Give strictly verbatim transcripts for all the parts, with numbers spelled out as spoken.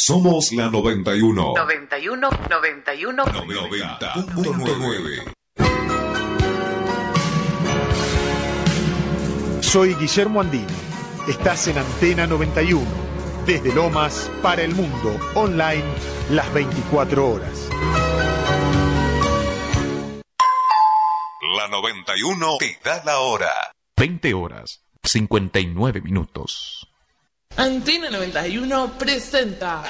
Somos la noventa y uno. noventa y uno, noventa y uno, noventa punto nueve. Soy Guillermo Andino. Estás en Antena noventa y uno. Desde Lomas para el mundo. Online las veinticuatro horas. La noventa y uno te da la hora. veinte horas, cincuenta y nueve minutos. Antena noventa y uno presenta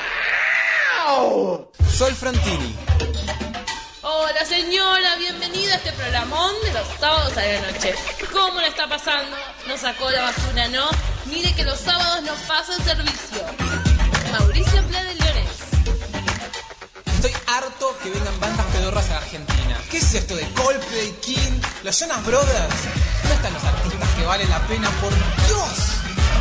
Sol Frantini. Hola señora, bienvenida a este programón de los sábados a la noche. ¿Cómo la está pasando? ¿No sacó la basura, no? Mire que los sábados no pasa el servicio. Mauricio Pla de Leones. Estoy harto que vengan bandas pedorras a Argentina. ¿Qué es esto de Coldplay, King, los Jonas Brothers? ¿Dónde están los artistas que valen la pena? ¡Por Dios!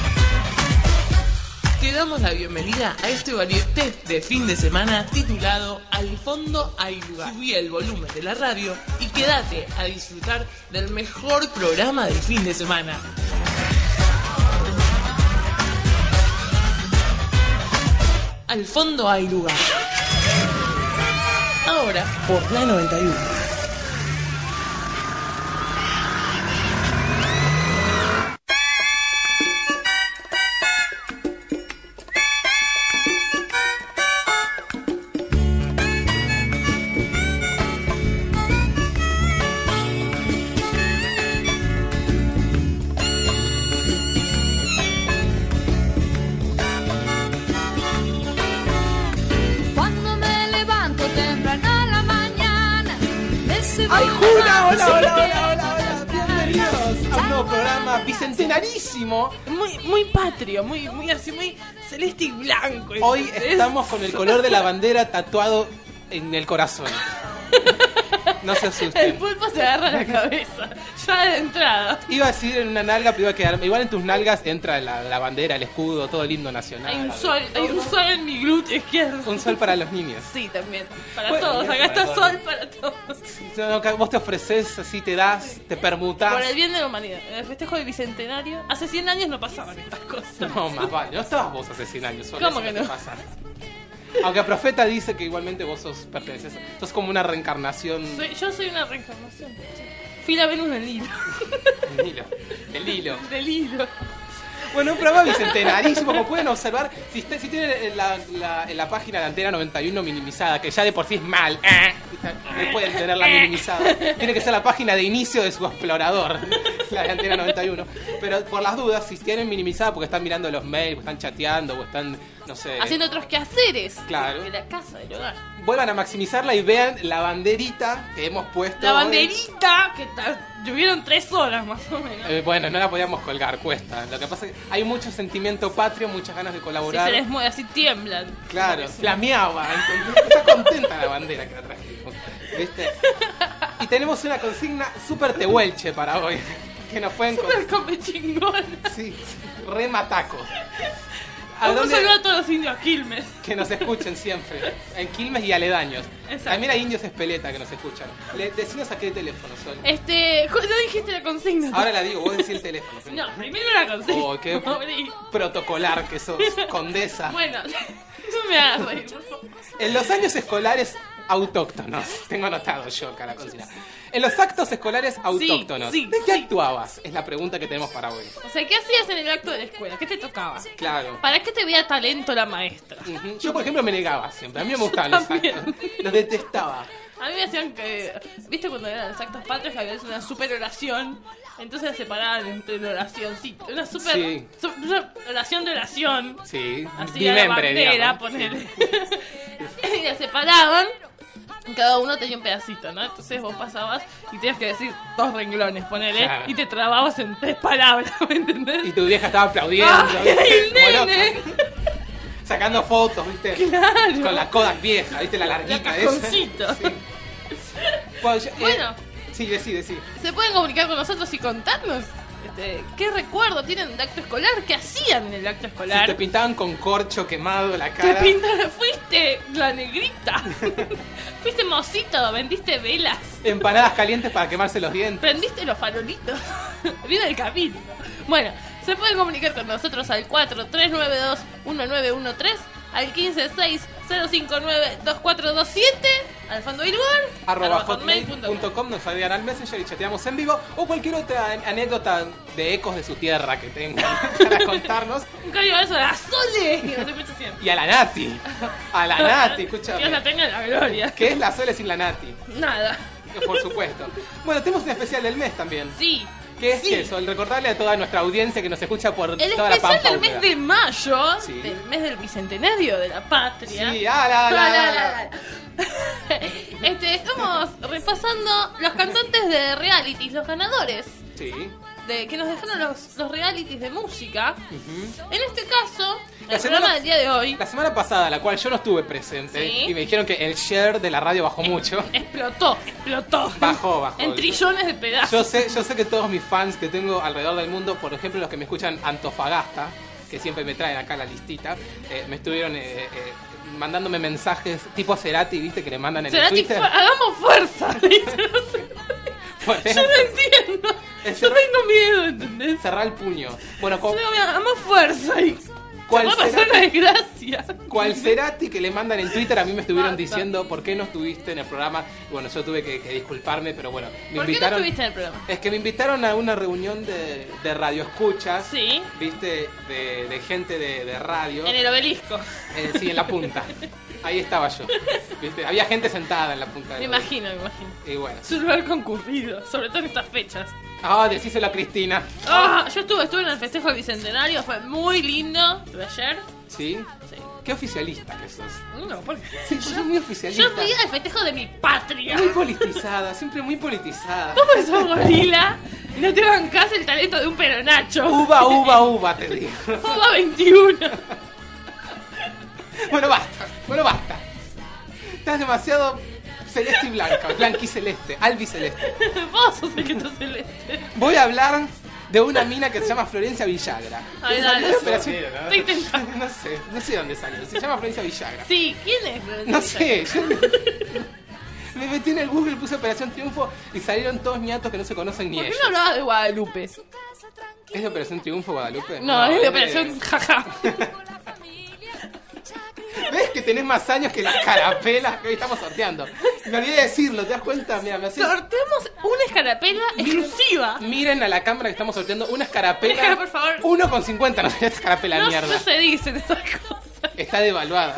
Te damos la bienvenida a este varieté de fin de semana titulado Al fondo hay lugar. Subí el volumen de la radio y quédate a disfrutar del mejor programa del fin de semana. Al fondo hay lugar. Ahora por la noventa y uno. Bicentenarísimo. Muy, muy patrio, muy, muy así, muy celeste y blanco. Hoy estamos con el color de la bandera tatuado en el corazón. No se asusten. El pulpo se agarra la cabeza, ya de entrada. Iba a decir en una nalga, pero iba a quedar. Igual en tus nalgas entra la, la bandera, el escudo, todo el himno nacional. Hay un sol, hay un sol en mi glúteo izquierdo. Un sol para los niños. Sí, también. Para Bueno, todos, acá está sol para todos. No, no, vos te ofreces, así te das, te permutás. Por el bien de la humanidad. En el festejo del bicentenario, hace cien años no pasaban estas cosas. No, más vale. No estabas vos hace cien años. Solo ¿Cómo eso que te no? pasa. Aunque el profeta dice que igualmente vos sos perteneces. Sos como una reencarnación. Soy- yo soy una reencarnación. Fui la Venus del hilo. El hilo. El hilo. Del hilo. Bueno, un programa bicentenarísimo, como pueden observar, si, está- si tienen la, la, la página de Antena noventa y uno minimizada, que ya de por sí es mal, eh, no pueden tenerla minimizada, tiene que ser la página de inicio de su explorador, la de Antena noventa y uno. Pero por las dudas, si tienen minimizada porque están mirando los mails, o están chateando, o están, no sé, Haciendo otros quehaceres. Claro. De la casa, del hogar. vuelvan a maximizarla y vean la banderita que hemos puesto. La hoy. banderita que ta- llovieron tres horas más o menos. Eh, bueno, no la podíamos colgar, cuesta. Lo que pasa es que hay mucho sentimiento patrio, muchas ganas de Si colaborar. se les mueve así tiemblan. Claro, flameaba. ¿Entendés? Está contenta la bandera que la trajimos. ¿Viste? Y tenemos una consigna súper tehuelche para hoy. Que nos pueden Súper come chingón. Sí, re mataco. ¿A Vamos a dónde? saludar a todos los indios Quilmes. Que nos escuchen siempre. En Quilmes y aledaños. Exacto. También hay indios Espeleta que nos escuchan. Le, decinos a qué teléfono, Sol. Este, jo- no dijiste la consigna. Ahora la digo, vos decís el teléfono. No, primero la consigna. Oh, qué Pobre. protocolar que sos, condesa. Bueno, no me hagas reír, por favor. En los años escolares autóctonos, tengo anotado yo acá la consigna. En los actos escolares autóctonos, sí, ¿de qué sí. actuabas? Es la pregunta que tenemos para hoy. O sea, ¿qué hacías en el acto de la escuela? ¿Qué te tocaba? Claro. ¿Para qué te veía talento la maestra? Ujú. Yo, por ejemplo, me negaba siempre. A mí me gustaban los también. actos. Los detestaba. A mí me decían que, ¿viste cuando eran los actos patrios que había una super oración? Entonces la separaban entre la oracióncita. Una super Sí. su- una oración de oración. Sí, Así a la bimembre, bandera, digamos. ponele. Y la separaban. y cada uno tenía un pedacito, ¿no? Entonces vos pasabas y tenías que decir dos renglones, ponele. Claro. Y te trababas en tres palabras, ¿me entendés? Y tu vieja estaba aplaudiendo. ¡Ay, ¿viste? el Como nene! loca. Sacando fotos, ¿viste? Claro. Con la Kodak vieja, ¿viste? La La larguita esa. cajoncito. Sí. Bueno, yo- eh, Bueno. sí, decí, decí. ¿Se pueden comunicar con nosotros y contarnos este, qué recuerdo tienen del acto escolar? ¿Qué hacían en el acto Si escolar? te pintaban con corcho quemado la ¿Te cara. pintaron? ¿Fuiste la negrita? ¿Fuiste mocito? ¿Vendiste velas? Empanadas calientes para quemarse los dientes. ¿Prendiste los farolitos? Viene el camino. Bueno, se pueden comunicar con nosotros al cuatro tres nueve dos uno nueve uno tres al quince seis cero cinco nueve dos cuatro dos siete, al fondo del lugar, arroba hotmail punto com, nos agregan al Messenger y chateamos en vivo, o cualquier otra anécdota de ecos de su tierra que tengan para contarnos. Un cariño beso a la Sole, que no te escucho siempre. Y a la Nati, a la Nati, escúchame. Dios la tenga en la gloria. ¿Qué es la Sole sin la Nati? Nada. Por supuesto. Bueno, tenemos un especial del mes también. Sí. ¿Qué es sí. eso? El recordarle a toda nuestra audiencia que nos escucha por el toda la Pampa especial del mes húmeda. de mayo, Sí. del mes del bicentenario de la patria. Sí, ah, la, la, Ah, la, la, la. la, la. Este, estamos repasando los cantantes de realities, los ganadores Sí. de que nos dejaron los, los realities de música. Ujú. En este caso, La el semana- programa del día de hoy La semana pasada, la cual yo no estuve presente, Sí. y me dijeron que el share de la radio bajó mucho. explotó, explotó. Bajó, bajó. En trillones de pedazos. Yo sé, yo sé que todos mis fans que tengo alrededor del mundo, por ejemplo los que me escuchan Antofagasta, que siempre me traen acá la listita, eh, me estuvieron eh, eh, mandándome mensajes tipo Cerati, viste, que le mandan en el Cerati, Twitter. fu- hagamos fuerza. dice, no sé. Bueno, Yo no entiendo. Es Yo cerrar- tengo miedo, ¿entendés? cerrar el puño. Bueno, Yo con, digo, mira, hagamos fuerza y ¿Cuál se va a pasar será? una desgracia. cual Cerati que le mandan en Twitter, a mí me estuvieron Basta. diciendo por qué no estuviste en el programa. Y bueno, yo tuve que, que disculparme, pero bueno, me ¿Por qué no invitaron. estuviste en el programa? Es que me invitaron a una reunión de, de radioescuchas, Sí. viste, de, de gente de, de radio. En el obelisco. Eh, sí, en la punta. Ahí estaba yo. ¿Viste? Había gente sentada en la punta. Me del imagino, me imagino. Y bueno. Es un lugar concurrido, sobre todo en estas fechas. Ah, decíselo a Cristina. Ah, yo estuve, estuve en el festejo del bicentenario, fue muy lindo. ¿Fue ayer? ¿Sí? Sí. Qué oficialista que sos. No, porque Sí, yo soy muy oficialista. yo fui al festejo de mi patria. Muy politizada, siempre muy politizada. ¿Cómo sos gorila? Y no te bancás el talento de un peronacho. Uva, uva, uva, te digo. Uva veintiuno. Bueno, basta. Bueno, basta. Estás demasiado celeste y blanca. Blanquiceleste. Albiceleste. Vos sos el que está celeste. Voy a hablar de una mina que se llama Florencia Villagra. Ay, Que dale. salió de operación- Estoy intentando. No sé, no sé dónde salió. Se llama Florencia Villagra. Sí, ¿quién es? No sé, yo me metí en el Google, puse Operación Triunfo y salieron todos ñatos que no se conocen ni ¿Por qué ellos. no hablabas de Guadalupe? ¿Es de Operación Triunfo, Guadalupe? No, es de Operación Jaja. ¿Ves que tenés más años que las carapelas que hoy estamos sorteando? Me olvidé de decirlo, ¿te das cuenta? Mira, me haces... Sorteamos una escarapela exclusiva. Miren a la cámara que estamos sorteando una escarapela. Déjala, por favor. uno con cincuenta, no sé, esta escarapela de No, mierda. no se dicen esas cosas. Está devaluada.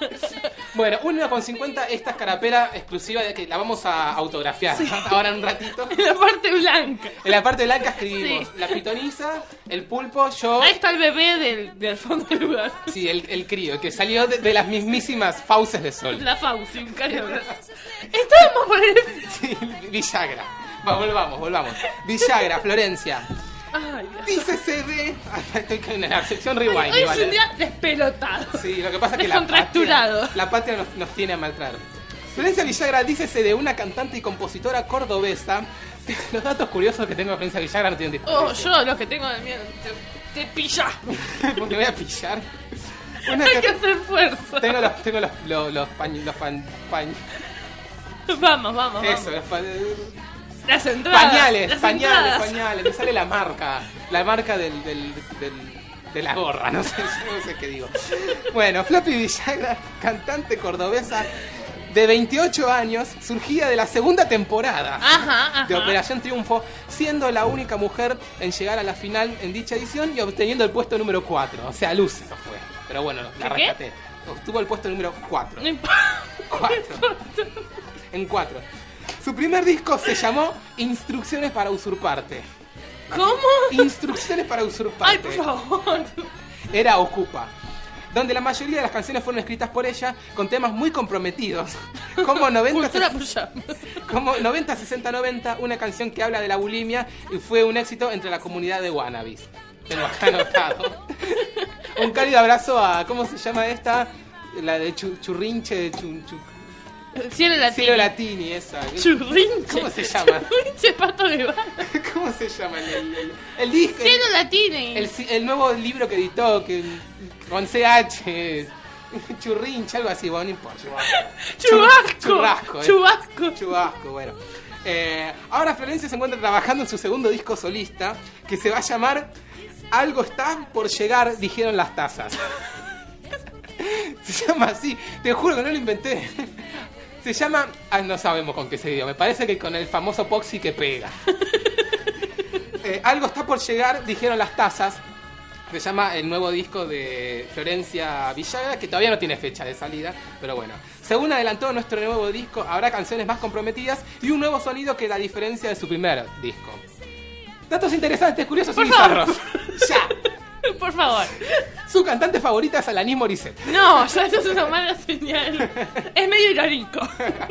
Bueno, uno con cincuenta, esta escarapela exclusiva de que la vamos a autografiar ahora en un ratito. En la parte blanca. En la parte blanca escribimos Sí. la pitoniza, el pulpo, yo. Ahí está el bebé del, del fondo del lugar. Sí, el, el crío, el que salió de, de las mismísimas fauces de sol. La Fauci, un cariño. Estábamos por el... Sí, Villagra. Va, volvamos, volvamos. Villagra, Florencia. Ay, Dios. Dícese de. Estoy en la sección rewind. Hoy es vale. un día despelotado. Sí, lo que pasa es que la Descontracturado. patria, la patria nos, nos tiene a maltraer. Florencia Villagra, dícese de una cantante y compositora cordobesa. Los datos curiosos que tengo de Florencia Villagra no tienen Oh, disposición. yo lo que tengo de miedo. Te, te pilla. Porque voy a pillar. Una Hay ca- que hacer fuerza. Tengo los, tengo los, los, los paños, los pan, pañ- Vamos, vamos, eso, vamos. los pa- Las entradas. pañales, las pañales, entradas. pañales. Me sale la marca, la marca del, del, del- de la gorra, no sé, no sé qué digo. Bueno, Flappy Villagra, cantante cordobesa de veintiocho años, surgía de la segunda temporada Ajá, ajá. de Operación Triunfo, siendo la única mujer en llegar a la final en dicha edición y obteniendo el puesto número cuatro. O sea, lúcido fue. Pero bueno, la ¿Qué qué? rescaté. Obtuvo el puesto número cuatro. No importa. Cuatro. En cuatro. Su primer disco se llamó Instrucciones para usurparte. ¿Cómo? Instrucciones para usurparte. Ay, por favor. Era Ocupa, donde la mayoría de las canciones fueron escritas por ella con temas muy comprometidos, como noventa, Cultura por allá. como noventa sesenta noventa, una canción que habla de la bulimia y fue un éxito entre la comunidad de wannabes. Tengo acá anotado. Un cálido abrazo a, ¿cómo se llama esta? La de chu- Churrinche, de chu- chu- Cielo latino. Cielo Latini, esa. Churrinche. ¿Cómo se llama? Churrinche, pato de bala. ¿Cómo se llama el, el, el- el disco? Cielo latini. El, el nuevo libro que editó, que con C H, Churrinche, algo así, bueno, no importa. Chubasco. Churrasco, eh. Chubasco. Chubasco, bueno. Eh, ahora Florencia se encuentra trabajando en su segundo disco solista, que se va a llamar Algo está por llegar, dijeron las tazas. Se llama así, te juro que no lo inventé. Se llama, ah, no sabemos con qué se dio, me parece que con el famoso Poxy que pega. eh, algo está por llegar, dijeron las tazas. Se llama el nuevo disco de Florencia Villagra, que todavía no tiene fecha de salida, pero bueno. Según adelantó nuestro nuevo disco, habrá canciones más comprometidas y un nuevo sonido que la diferencia de su primer disco. Datos interesantes, curiosos y bizarros. Ya. Por favor. Su cantante favorita es Alanis Morissette. No, ya esto es una mala señal. Es medio irónico.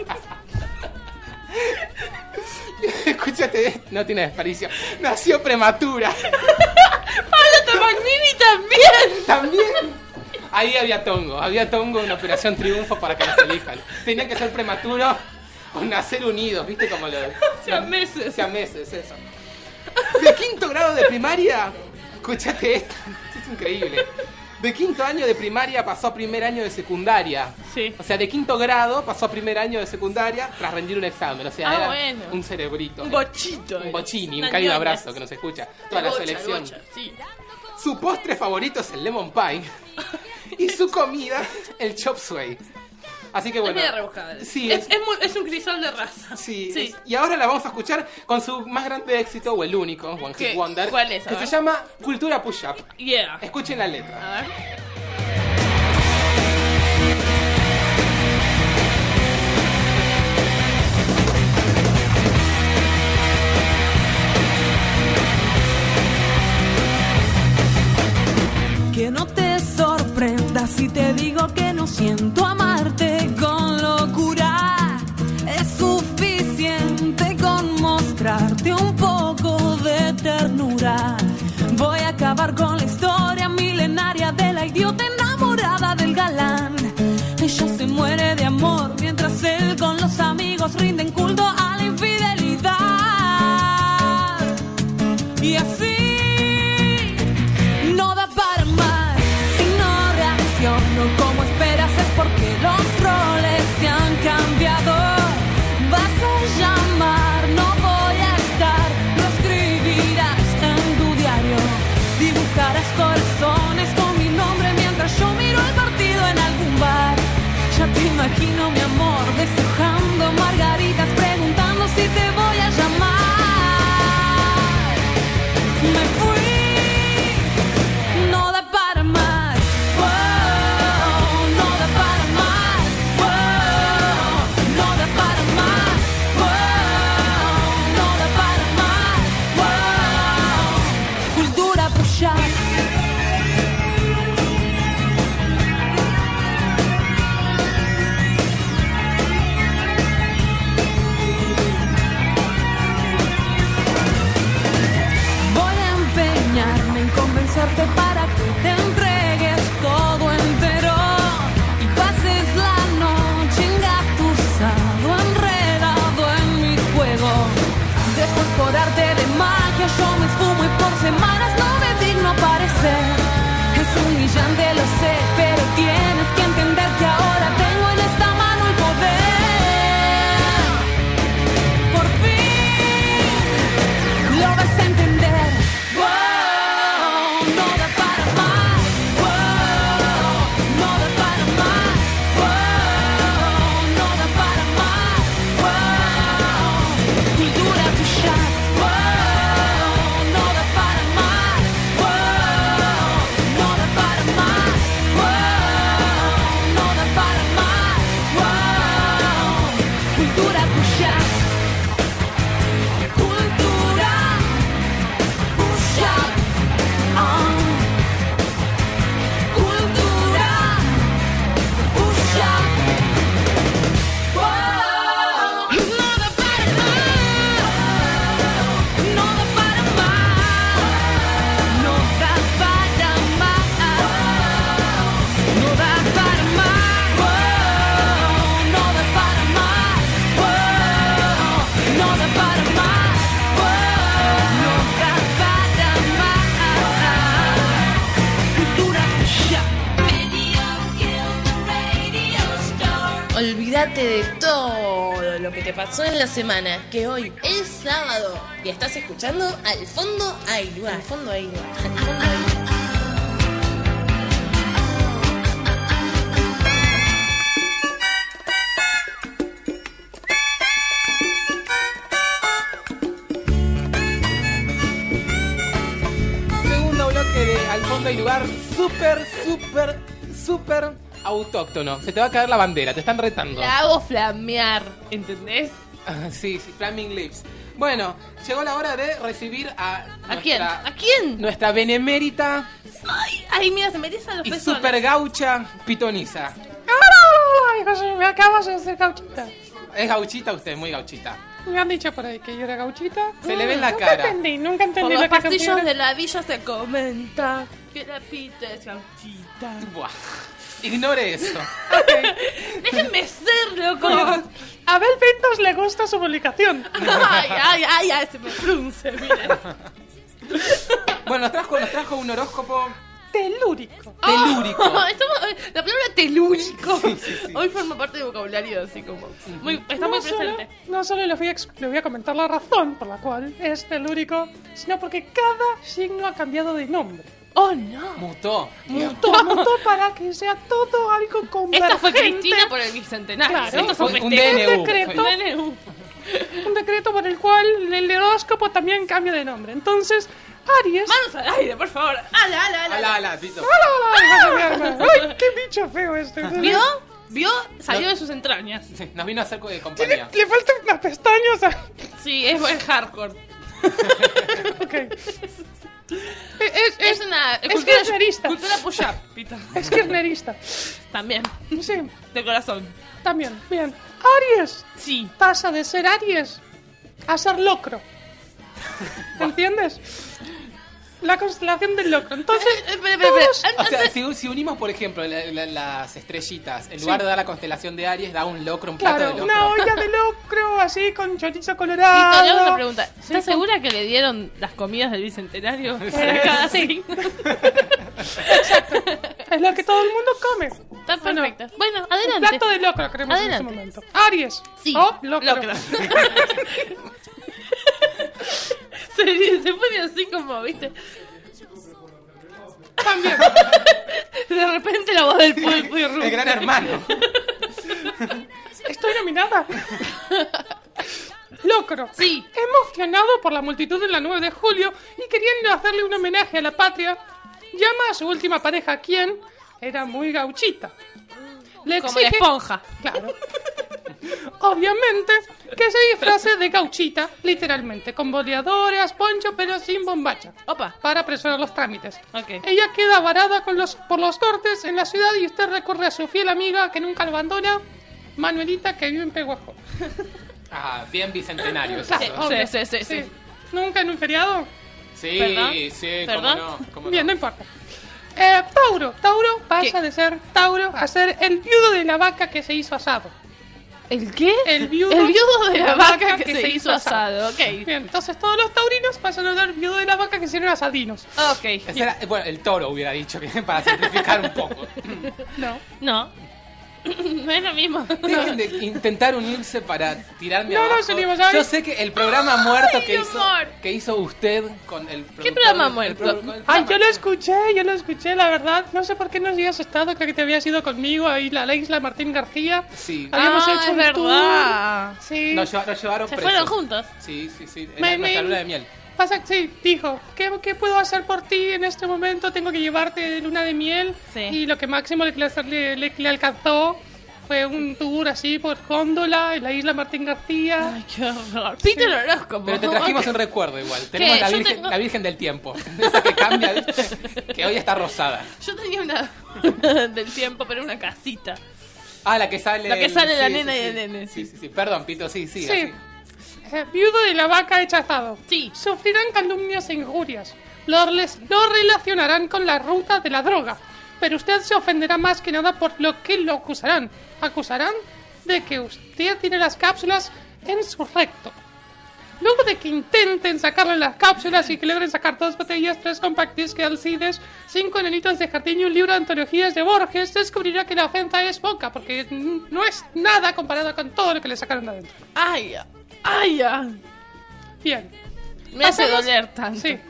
Escúchate, no tiene desperdicio. Nació prematura. Pablo Tomagnini también. También. Ahí había tongo, había tongo en Operación Triunfo para que nos elijan. Tenía que ser prematuro o nacer unidos, ¿viste? Como lo Siameses. Siameses, eso. De quinto grado de primaria, escúchate esto, es increíble. De quinto año de primaria pasó a primer año de secundaria. Sí. O sea, de quinto grado pasó a primer año de secundaria tras rendir un examen. O sea, Ah, era bueno. un cerebrito. Un bochito. Un bochini, un Una cálido ñoña. abrazo que nos escucha. Toda la Bocha, selección. bocha, sí. Su postre favorito es el lemon pie. Y su comida, el chop suey. Así que bueno. Es medio rebuscada. Sí, es, es- es, muy- es un crisol de raza. Sí, Sí. es- y ahora la vamos a escuchar con su más grande éxito, o el único, One ¿Qué? Hit Wonder, ¿Cuál es? A que ver. se llama Cultura Push Up. Yeah. Escuchen la letra. A ver. Que no te sorprenda si te digo que no siento amarte con locura. Es suficiente con mostrarte un poco de ternura. Voy a acabar con la historia milenaria de la idiota enamorada del galán. Ella se muere de amor mientras él con los amigos rinden culto a la infidelidad. Y así no da para más. Si no reacciono como esperas es porque los roles se han cambiado. Vas a llamar, no voy a estar. Lo escribirás en tu diario. Dibujarás corazones con mi nombre mientras yo miro el partido en algún bar. Ya te imagino, mi amor, deshojando margaritas, preguntando si te voy a llamar. Me fui. No da para más, wow, no da para más, wow, no da para más, wow, no da para más, wow. Cultura push up. Voy a empeñarme en convencerte para que te entregues todo entero y pases la noche engatusado, enredado en mi juego. Después por arte de magia yo me esfumo y por semanas no me digno aparecer. Es humillante, lo sé, pero tienes que entender que ahora tengo en esta mano el poder. Por fin lo vas a entender. Wow, no da para más. Wow, no da para más. Wow, no da para más. Wow, cultura push up. Wow, no da para más. Wow, no da para más. Wow, no da para más. Wow, cultura push up. Cultura push up. Ah. Cultura push up. Wow. No da para más. No da para más. No da para más. No da para más. Wow. No da para más. Wow. No da para más. Wow. No da para más. Cultura push up. Olvídate de todo lo que te pasó en la semana, que hoy es sábado y estás escuchando Al Fondo Hay Lugar. Al fondo hay lugar. Al fondo hay lugar. autóctono. Se te va a caer la bandera, te están retando. La hago flamear, ¿entendés? Ah, sí, sí, Flaming Lips. Bueno, llegó la hora de recibir a ¿A nuestra, quién? ¿A quién? nuestra benemérita Ay, ay, mira, se me erizan los y pezones. super gaucha pitoniza. Ay, José, me acabas de hacer gauchita. Es gauchita usted, muy gauchita. Me han dicho por ahí que yo era gauchita. Se le ve en la Nunca cara. entendí, nunca Por entendí los la pasillos canción. de la villa se comenta que la pita es gauchita. Buah. Ignore eso. Déjenme ser, loco. A Abel Pintos le gusta su publicación. Ay, ay, ay, ay, se me frunce, miren. Bueno, nos trajo, nos trajo un horóscopo Telúrico. telúrico. Oh, estamos- la palabra telúrico Sí, sí, sí. hoy forma parte del vocabulario, así como. Muy, está muy No solo, presente. no solo le voy, a, ex- le voy a comentar la razón por la cual es telúrico, sino porque cada signo ha cambiado de nombre. Oh, no. Mutó. Mutó, mutó para que sea todo algo convergente. Esta fue Cristina por el bicentenario. Claro, Esto fue un un- un festejo. D N U. Un decreto, Un D N U. un decreto por el cual el horóscopo también cambia de nombre. Entonces, Aries... Manos al aire, por favor. Ala, ala, ala. Ala, ala, pito. ¡Ay, qué bicho feo este! ¿Vio? ¿Vio? Salió de sus entrañas. Sí, nos vino a hacer de Tiene- compañía. le faltan unas pestañas. a- Sí, es buen hardcore. Ok. Es, Es es, una es cultura, kirchnerista. cultura push-up, Pita. es kirchnerista. También, Sí, de corazón. también. Bien. Aries Sí. pasa de ser Aries a ser Locro. ¿Entiendes? La constelación del Locro. Entonces, Eh, espera, espera, espera. todos- O sea, si, si unimos, por ejemplo, la- la- las estrellitas, en lugar de dar la constelación de Aries, da un locro, un plato claro, de una locro. olla de locro así con chorizo Pito, le hago una colorado. pregunta. ¿Estás Sí, segura que le dieron las comidas del bicentenario? Eh, Para cada sí. signo? Es lo que todo el mundo come. Está Bueno, perfecta. Bueno, Un adelante. plato de locro queremos Adelante. en este momento. Aries. Sí. O locro. Locro. se, se pone así como, ¿viste? También. De repente la voz del pulpo y El gran hermano. Estoy nominada. Locro. Sí. Emocionado por la multitud en la nueve de julio y queriendo hacerle un homenaje a la patria, llama a su última pareja, quien era muy gauchita. Le Como la exige, esponja. claro, obviamente, que se disfrace de gauchita, literalmente, con boleadoras, poncho, pero sin bombacha, Opa. para apresurar los trámites. Ok. Ella queda varada con los, por los cortes en la ciudad y usted recurre a su fiel amiga que nunca lo abandona, Manuelita, que vive en Peguajo. Ah, bien bicentenario. es Claro, eso. obvio. sí, sí, sí. ¿Nunca en un feriado? Sí, ¿Perdón? sí, ¿Perdón? cómo no. Cómo Bien, no no. importa. Eh, Tauro. Tauro pasa ¿Qué? de ser Tauro a ser el viudo de la vaca que se hizo asado. ¿El qué? El viudo, El viudo de la vaca que se hizo asado. Ok. Bien, entonces todos los taurinos pasan a ser viudo de la vaca que se hicieron asadinos. Ok. Ese era- bueno, el toro hubiera dicho que para simplificar un poco. No. No. No es lo mismo. Dejen de intentar unirse para tirarme No, no, abajo. salimos, ¿sabes? Yo sé que el programa muerto Ay, que hizo, amor. que hizo usted con el productor- programa el muerto? pro- con el Ay, programa- yo lo escuché, yo lo escuché, la verdad. No sé por qué no habías estado, creo que te habías ido conmigo ahí a la isla Martín García. Sí. Habíamos Ah, hecho es un verdad. tour. Sí. Nos, lleva- nos llevaron Se presos. fueron juntos. Sí, sí, sí. En Me- la- nuestra me- luna de miel. Pasa, sí, dijo, ¿qué, ¿qué puedo hacer por ti en este momento? Tengo que llevarte de luna de miel. Sí. Y lo que máximo le, le, le- le alcanzó fue un tour así por góndola en la isla Martín García. Ay, qué horror. Pite el horóscopo. Pero te trajimos un recuerdo igual. Tenemos la Yo virgen, tengo- la virgen del tiempo. Esa que cambia, ¿viste? Que hoy está rosada. Yo tenía una del tiempo, pero una casita. Ah, la que sale. La que el- sale la sí, nena sí, y el sí. nene, Sí, sí. sí, sí. Perdón, Pito, sí, sí. Sí. Eh, viudo de la vaca hechazado. Sí. Sufrirán calumnias e injurias. Lo, les, lo relacionarán con la ruta de la droga. Pero usted se ofenderá más que nada por lo que lo acusarán. Acusarán de que usted tiene las cápsulas en su recto. Luego de que intenten sacarle las cápsulas y que logren sacar dos botellas, tres compactis que alcides, cinco enanitos de jardín y un libro de antologías de Borges, descubrirá que la ofensa es poca, porque mm, no es nada comparado con todo lo que le sacaron de adentro. Ay, ya. Ay, ya. Bien. Me hace Pasemos- doler tanto. Sí,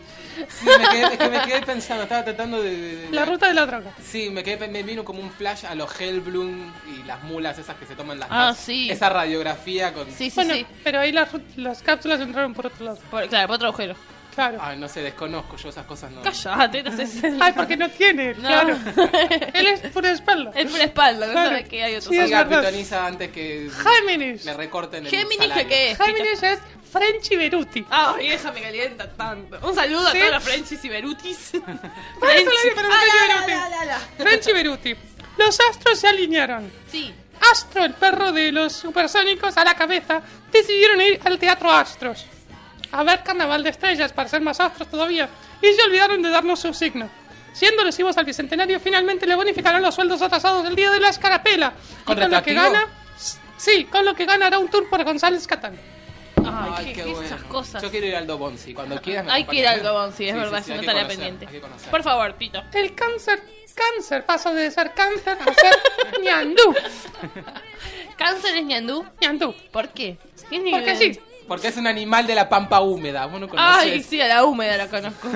Sí, me quedé, es que me quedé pensando, estaba tratando de. de- de- la ruta de la droga. Sí, me quedé, me vino como un flash a los Hellblum y las mulas esas que se toman las Ah, las- sí. Esa radiografía con. Sí, sí, Bueno, sí. pero ahí las, ru- las cápsulas entraron por otro lado. Por- claro, por otro agujero. Claro. Ay, no sé, desconozco, yo esas cosas no. Cállate, no sé si... Ay, porque no tiene, No. claro. Él es pura espalda. Es por espalda, no Claro. sabe que hay otros. Sí, es Siga, verdad. pitoniza, antes que Géminis. me recorten el Géminis, salario. ¿qué es? Géminis es Frenchy Beruti. Ay, eso me calienta tanto. Un saludo ¿Sí? a todos los Frenchies y Berutis. Por eso lo digo, pero Ah, Frenchy la, Beruti. la, la, la. Frenchy Beruti. Los astros se alinearon. Sí. Astro, el perro de los supersónicos, a la cabeza, decidieron ir al Teatro Astros a ver Carnaval de Estrellas para ser más astros todavía, y se olvidaron de darnos su signo. Siendo lesivos al bicentenario, finalmente le bonificarán los sueldos atrasados el día de la escarapela. ¿Con y con lo que retroactivo? gana, sí, con lo que gana hará un tour por González Catán. Ay, Ay, qué, qué qué bueno. esas cosas. Yo quiero ir al Dobonsi, cuando quieras me Hay que ir al acompañas. Dobón, sí, es Sí, verdad, sí, sí, es hay una que tarea conocer, pendiente. hay que conocer. Por favor, Pito. El cáncer, cáncer, pasó de ser cáncer a ser ñandú. ¿Cáncer es ñandú? ñandú. ¿Por qué? ¿Qué ni- Porque sí. Porque es un animal de la pampa húmeda, vos no conocés. Ay, sí, a la húmeda la conozco.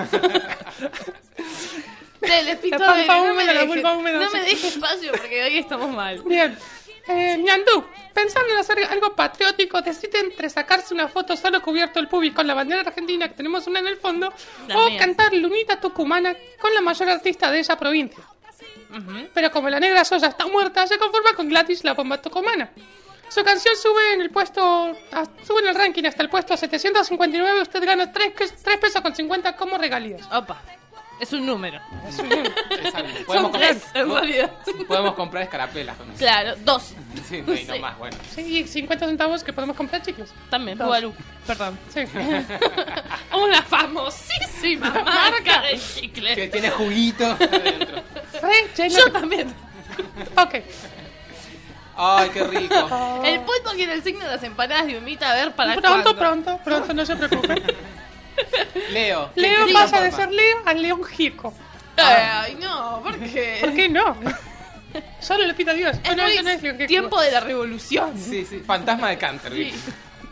Dale, Pito, La pampa dale, no, húmeda, me la dejes, vulva húmeda, no sí. me dejes espacio porque hoy estamos mal. Bien. Eh, ñandú, pensando en hacer algo patriótico, decide entre sacarse una foto solo cubierto el pubis con la bandera argentina, que tenemos una en el fondo, La o mía. cantar Lunita Tucumana con la mayor artista de esa provincia. Ujú. Pero como la negra Soya está muerta, se conforma con Gladys la bomba tucumana. Su canción sube en el puesto, ah, sube en el ranking hasta el puesto setecientos cincuenta y nueve. Usted gana tres pesos con cincuenta como regalías. Opa, es un número. Es algo. Podemos Son tres, comprar- en realidad. Podemos comprar escarapelas con eso. Claro, dos. Sí, no, y no Sí. más, bueno. Sí, y cincuenta centavos que podemos comprar, chicos. También, Dos. Bubalú. Perdón. Sí. Una famosísima marca de chicle. Que tiene juguito adentro. Re lleno- Yo también. Ok. Ay, qué rico. El pulpo quiere el signo de las empanadas de humita, a ver para Pronto, cuándo. pronto, pronto, no se preocupe. Leo. Leo ¿qué pasa forma? de ser Leo a León Gico. Ay, no, ¿por qué? ¿Por qué no? Solo le pido a Dios. Es Bueno, muy eso no es León Gico. tiempo de la revolución. Sí, sí, fantasma de Canterbury. Sí.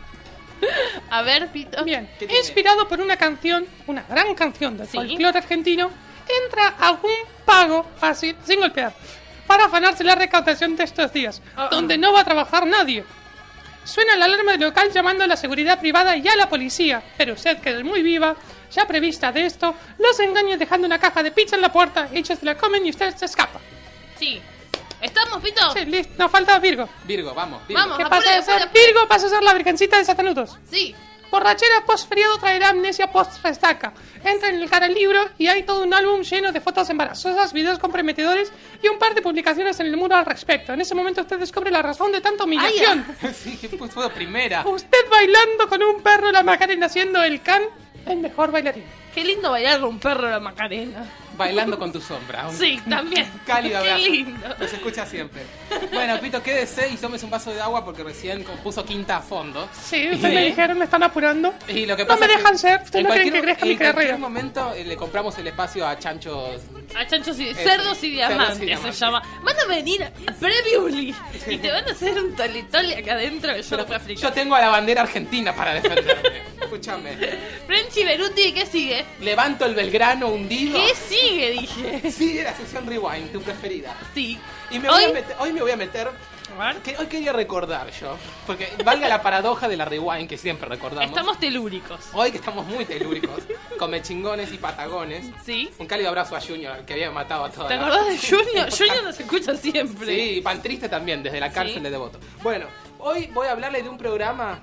A ver, Pito. Bien, ¿Qué tiene? inspirado por una canción, una gran canción del Sí. folclore argentino, entra a un pago fácil, sin golpear, para afanarse la recaudación de estos días, Ah. donde no va a trabajar nadie. Suena la alarma del local llamando a la seguridad privada y a la policía, pero usted, que es muy viva, ya prevista de esto, los engaña dejando una caja de pizza en la puerta, ellos se la comen y usted se escapa. Sí. ¿Estamos, Pito? Sí, listo, nos falta Virgo. Virgo, vamos. Virgo. Vamos. ¿Qué apure, pasa de apure, ser apure. Virgo? Pasa a ser la virgencita de Satanudos. Sí. Borrachera post-feriado traerá amnesia post-resaca. Entra en el cara el libro y hay todo un álbum lleno de fotos embarazosas, videos comprometedores y un par de publicaciones en el muro al respecto. En ese momento usted descubre la razón de tanta humillación. Sí, que fue fue primera. Usted bailando con un perro la Macarena siendo el can el mejor bailarín. Qué lindo bailar con un perro la Macarena. Bailando con tu sombra. Un Sí, también. cálido Qué abrazo. lindo. Nos escucha siempre. Bueno, Pito, quédese y tomes un vaso de agua porque recién puso quinta a fondo. Sí, ustedes me dijeron, me están apurando. Y lo que No pasa me es que dejan ser, ustedes en no quieren cualquier- que crezca mi En cualquier carrera. momento eh, le compramos el espacio a chanchos. A chanchos y Eso, cerdos y diamantes cerdos y diamantes. se llama. Van a venir a Previously y te van a hacer un tole-tole acá adentro que yo no puedo explicar. Yo tengo a la bandera argentina para defenderme. Escúchame. Frenchy Beruti, ¿qué sigue? Levanto el Belgrano hundido. ¿Qué sigue? Dije. Sí, la sesión Rewind, tu preferida. Sí. Y me voy Hoy- a meter, hoy me voy a meter. A ver. Que hoy quería recordar yo. Porque valga la paradoja de la Rewind que siempre recordamos. Estamos telúricos. Hoy que estamos muy telúricos, come chingones y patagones. Sí. Un cálido abrazo a Junior, que había matado a toda ¿Te la- acordás de Junior? Junior nos escucha siempre. Sí, y Pan Triste también, desde la cárcel Sí. de Devoto. Bueno, hoy voy a hablarle de un programa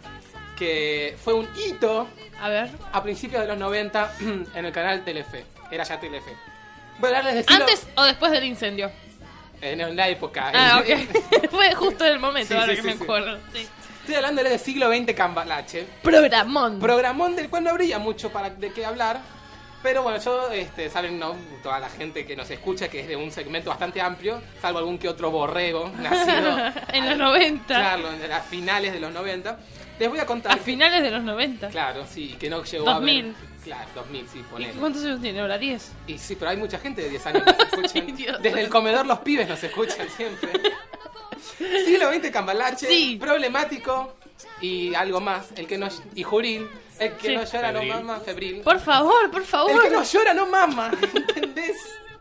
que fue un hito A ver. a principios de los noventa en el canal Telefe. Era ya Telefe. Voy a hablarles de siglo- ¿Antes o después del incendio? En la época. Ah, ok. Fue justo en el momento, Sí, ahora sí, que sí, me sí. acuerdo. Sí. Estoy hablándole de siglo veinte Cambalache. Programón. Programón del cual no habría mucho para de qué hablar. Pero bueno, yo, este, saben, no, toda la gente que nos escucha, que es de un segmento bastante amplio, salvo algún que otro borrego nacido En los noventa. Claro, en las finales de los noventa. Les voy a contar. A finales de los noventa. Claro, sí, que no llegó dos a mil. ver. Claro, dos mil, sí, ¿Y ponele. cuántos años tiene ahora? ¿diez? Y sí, pero hay mucha gente de diez años que nos escuchan. Dios. Desde el comedor los pibes nos escuchan siempre. Siglo veinte Cambalache, Sí. problemático y algo más. El que no y Juril, el que Sí. no llora Febril. no mama, febril. Por favor, por El favor. que no llora no mama, ¿entendés?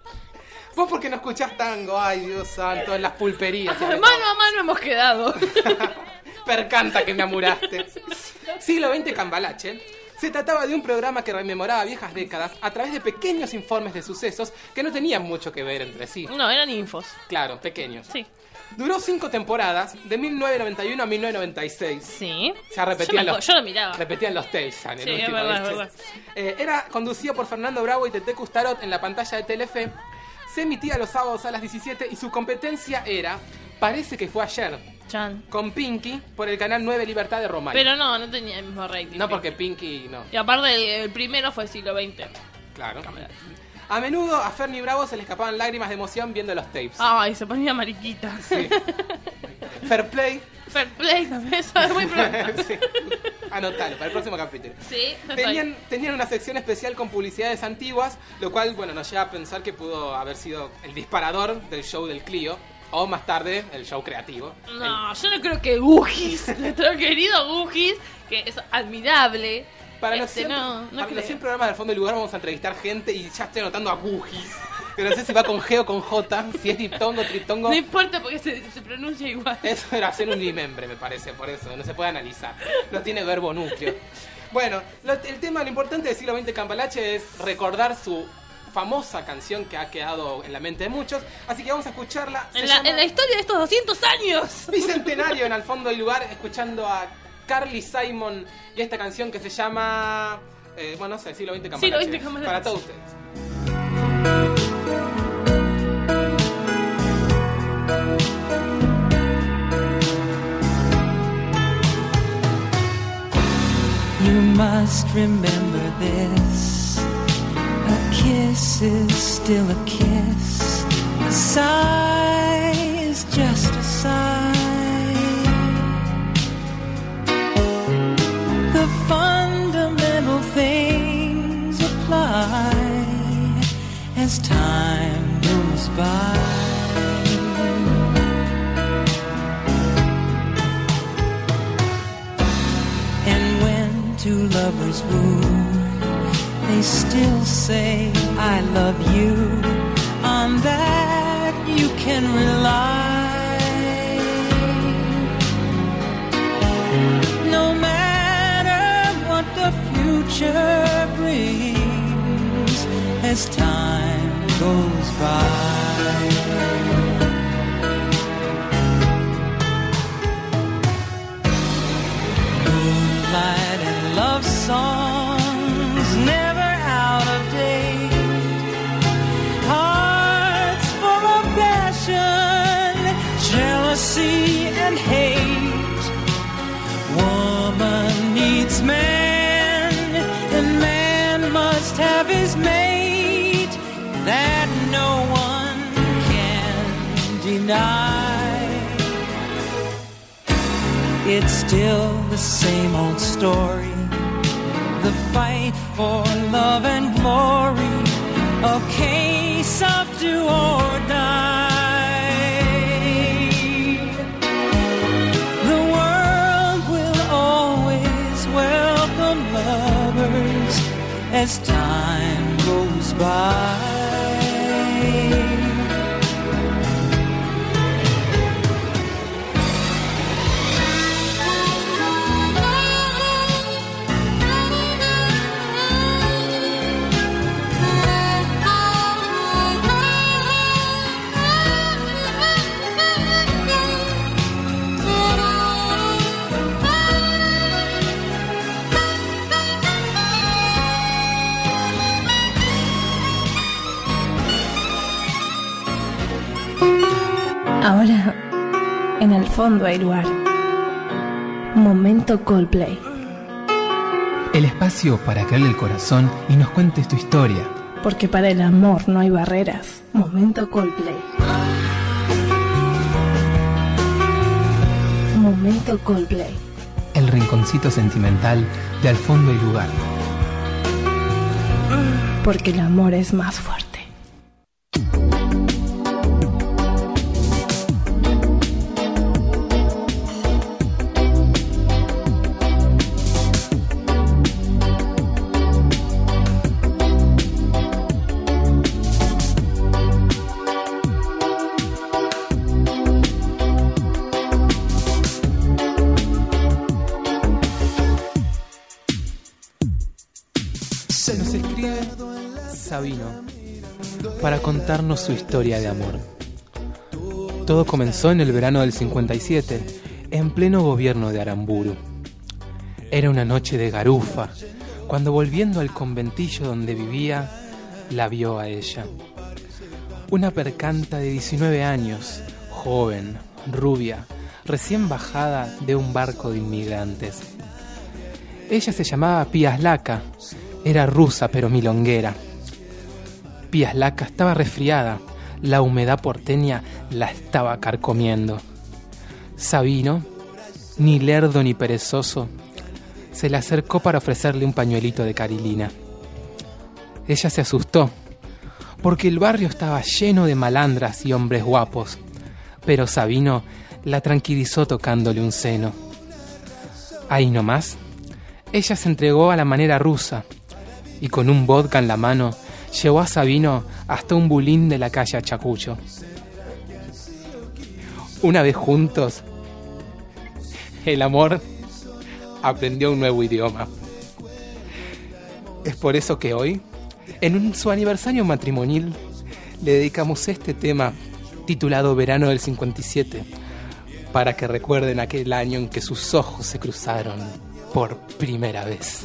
Vos porque no escuchás tango, ay Dios santo, en las pulperías. y Ah, de mano a mano hemos quedado. Percanta que me amuraste. Siglo veinte Cambalache Se trataba de un programa que rememoraba viejas décadas a través de pequeños informes de sucesos que no tenían mucho que ver entre sí. No, eran infos. Claro, pequeños. Sí. Duró cinco temporadas, de mil novecientos noventa y uno a mil novecientos noventa y seis. Sí. Ya repetían, yo, me, los, yo lo miraba. repetían los tapes ya en el Sí, último. es verdad, ¿viste? es verdad. Eh, era conducido por Fernando Bravo y Tete Custarot en la pantalla de Telefe. Se emitía los sábados a las diecisiete y su competencia era Parece que fue ayer, Chan. con Pinky por el canal nueve Libertad de Romay. Pero no, no tenía el mismo rating. No, porque Pinky no. Y aparte, el, el primero fue siglo veinte. Claro. A menudo a Fernie Bravo se le escapaban lágrimas de emoción viendo los tapes. Ay, se ponía mariquita. Sí. Fair Play. Fair Play también, eso es muy pronto. Sí. Anotalo para el próximo capítulo. Sí, Tenían, tenían una sección especial con publicidades antiguas, lo cual, bueno, nos lleva a pensar que pudo haber sido el disparador del show del Clio, o más tarde, el show creativo. No, el... yo no creo que Gugis, nuestro querido Gugis, que es admirable. Para los este, cien, no, no para los cien programas del Fondo del Lugar vamos a entrevistar gente y ya estoy anotando a Gugis. Pero no sé si va con G o con J, si es diptongo, triptongo. No importa porque se, se pronuncia igual. Eso era hacer un limembre, me parece, por eso, no se puede analizar. No tiene verbo núcleo. Bueno, lo, el tema, lo importante del siglo veinte Cambalache es recordar su famosa canción que ha quedado en la mente de muchos, así que vamos a escucharla. En la, en la historia de estos doscientos años. Bicentenario en Al Fondo del Lugar, escuchando a Carly Simon y esta canción que se llama, eh, bueno, no sé, siglo veinte Cambalache. siglo veinte Cambalache. Para todos ustedes. You must remember this. A kiss is still a kiss. A sigh is just a sigh. The fundamental things apply as time goes by. Two lovers woo, they still say I love you. On that you can rely. No matter what the future brings as time goes by. Moonlight and love songs, never out of date. Hearts full of passion, jealousy and hate. Woman needs man, and man must have his mate. That no one can deny. It's still the same old story. The fight for love and glory. A case of do or die. The world will always welcome lovers as time goes by. Ahora, en el fondo hay lugar. Momento Coldplay. El espacio para que hable el corazón y nos cuentes tu historia. Porque para el amor no hay barreras. Momento Coldplay. Momento Coldplay. El rinconcito sentimental de Al Fondo hay Lugar. Porque el amor es más fuerte. fin Sabino para contarnos su historia de amor. Todo comenzó en el verano del cincuenta y siete, en pleno gobierno de Aramburu. Era una noche de garufa, cuando volviendo al conventillo donde vivía, la vio a ella. Una percanta de diecinueve años, joven, rubia, recién bajada de un barco de inmigrantes. Ella se llamaba Piaslaka, era rusa pero milonguera. Piaslaka estaba resfriada, la humedad porteña la estaba carcomiendo. Sabino, ni lerdo ni perezoso, se le acercó para ofrecerle un pañuelito de carilina. Ella se asustó, porque el barrio estaba lleno de malandras y hombres guapos, pero Sabino la tranquilizó tocándole un seno. Ahí nomás, ella se entregó a la manera rusa, y con un vodka en la mano, llevó a Sabino hasta un bulín de la calle Achacucho. Una vez juntos, el amor aprendió un nuevo idioma. Es por eso que hoy, en un, su aniversario matrimonial, le dedicamos este tema titulado Verano del cincuenta y siete, para que recuerden aquel año en que sus ojos se cruzaron por primera vez.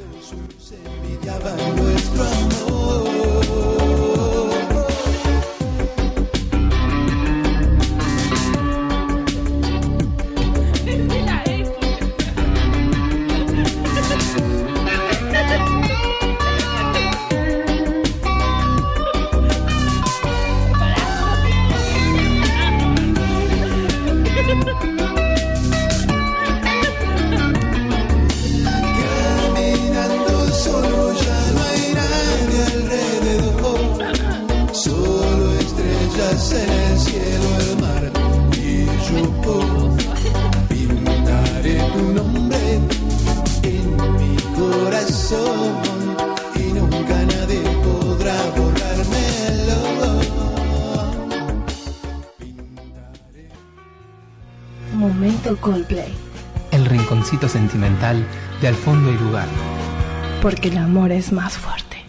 Momento Coldplay. El rinconcito sentimental de Al fondo hay lugar. Porque el amor es más fuerte.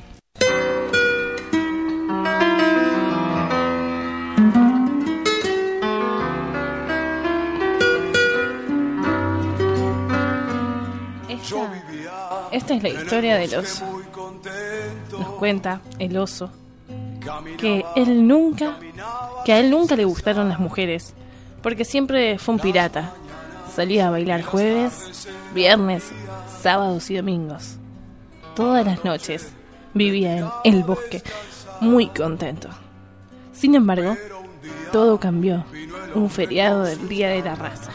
Esta, esta es la historia del oso. Nos cuenta el oso que él nunca, que a él nunca le gustaron las mujeres, porque siempre fue un pirata. Salía a bailar jueves, viernes, sábados y domingos. Todas las noches vivía en el bosque, muy contento. Sin embargo, todo cambió un feriado del Día de la Raza.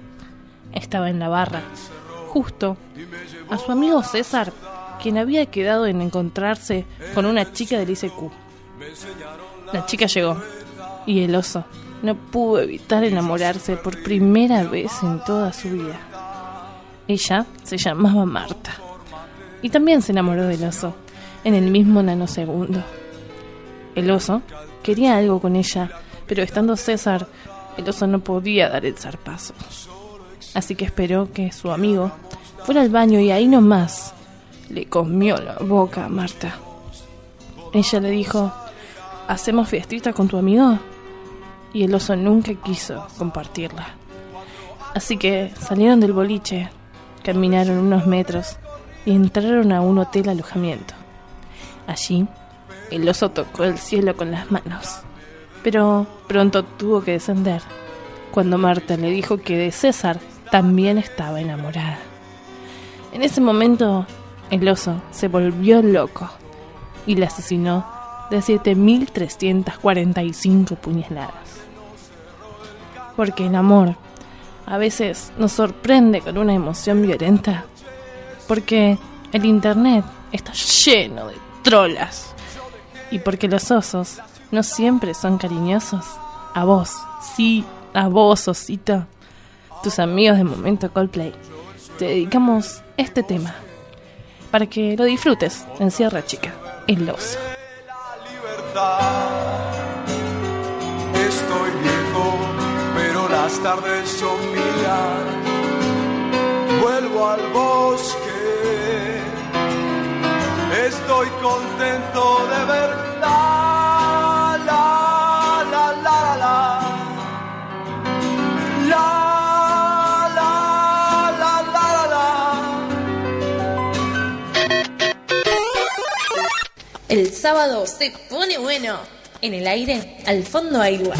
Estaba en la barra, justo a su amigo César, quien había quedado en encontrarse con una chica del I C Q. La chica llegó y el oso no pudo evitar enamorarse por primera vez en toda su vida. Ella se llamaba Marta y también se enamoró del oso en el mismo nanosegundo. El oso quería algo con ella, pero estando César, el oso no podía dar el zarpazo. Así que esperó que su amigo fuera al baño y ahí nomás le comió la boca a Marta. Ella le dijo: ¿hacemos fiestita con tu amigo? Y el oso nunca quiso compartirla. Así que salieron del boliche, caminaron unos metros y entraron a un hotel alojamiento. Allí, el oso tocó el cielo con las manos, pero pronto tuvo que descender, cuando Marta le dijo que de César también estaba enamorada. En ese momento, el oso se volvió loco y la asesinó de siete mil trescientas cuarenta y cinco puñaladas. Porque el amor a veces nos sorprende con una emoción violenta, porque el internet está lleno de trolas, y porque los osos no siempre son cariñosos. A vos, sí, a vos, osito, tus amigos de Momento Coldplay, te dedicamos este tema para que lo disfrutes en Sierra Chica, el oso. Estoy viejo, pero las tardes son mías. Vuelvo al bosque, estoy muy contento de ver la, la, la, la, la, la, la, la, la, la. El sábado se pone bueno. En el aire, al fondo hay lugar.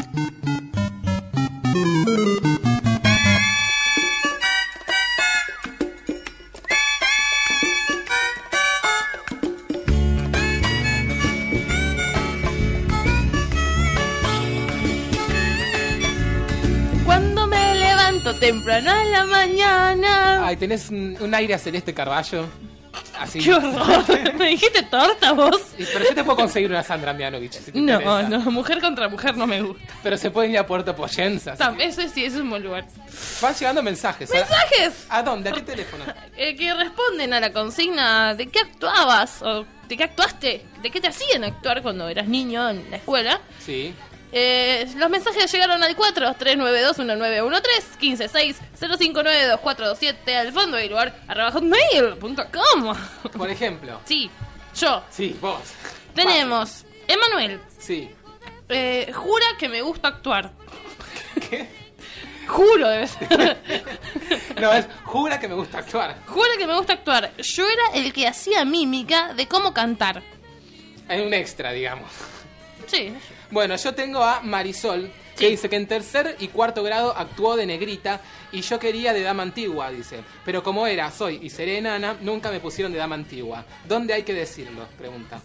Cuando me levanto temprano a la mañana. Ay, tenés un, un aire a Celeste Carballo. Así. ¡Qué horror! ¿Me dijiste torta vos? Y, pero yo te puedo conseguir una Sandra Mianovich, si te No, interesa. no, mujer contra mujer no me gusta. Pero se pueden ir a Puerto Poyenza. Tam- Ese sí, ese es un buen lugar. Van llegando mensajes. ¿eh? ¿Mensajes? ¿A dónde? ¿A qué teléfono? Eh, que responden a la consigna de qué actuabas o de qué actuaste, de qué te hacían actuar cuando eras niño en la escuela. Sí. Eh, los mensajes llegaron al cuatro tres nueve dos uno nueve uno tres uno cinco seis cero cinco nueve dos cuatro dos siete al fondo del lugar arroba hotmail punto com. Por ejemplo. Sí, yo. Sí, vos. Tenemos Emanuel. Sí. Eh, jura que me gusta actuar. ¿Qué? Juro, debe ser. No, es jura que me gusta actuar. Jura que me gusta actuar. Yo era el que hacía mímica de cómo cantar. En un extra, digamos. Sí. Bueno, yo tengo a Marisol, que dice que en tercer y cuarto grado actuó de negrita y yo quería de dama antigua, dice. Pero como era, soy y seré enana, nunca me pusieron de dama antigua. ¿Dónde hay que decirlo? Pregunta.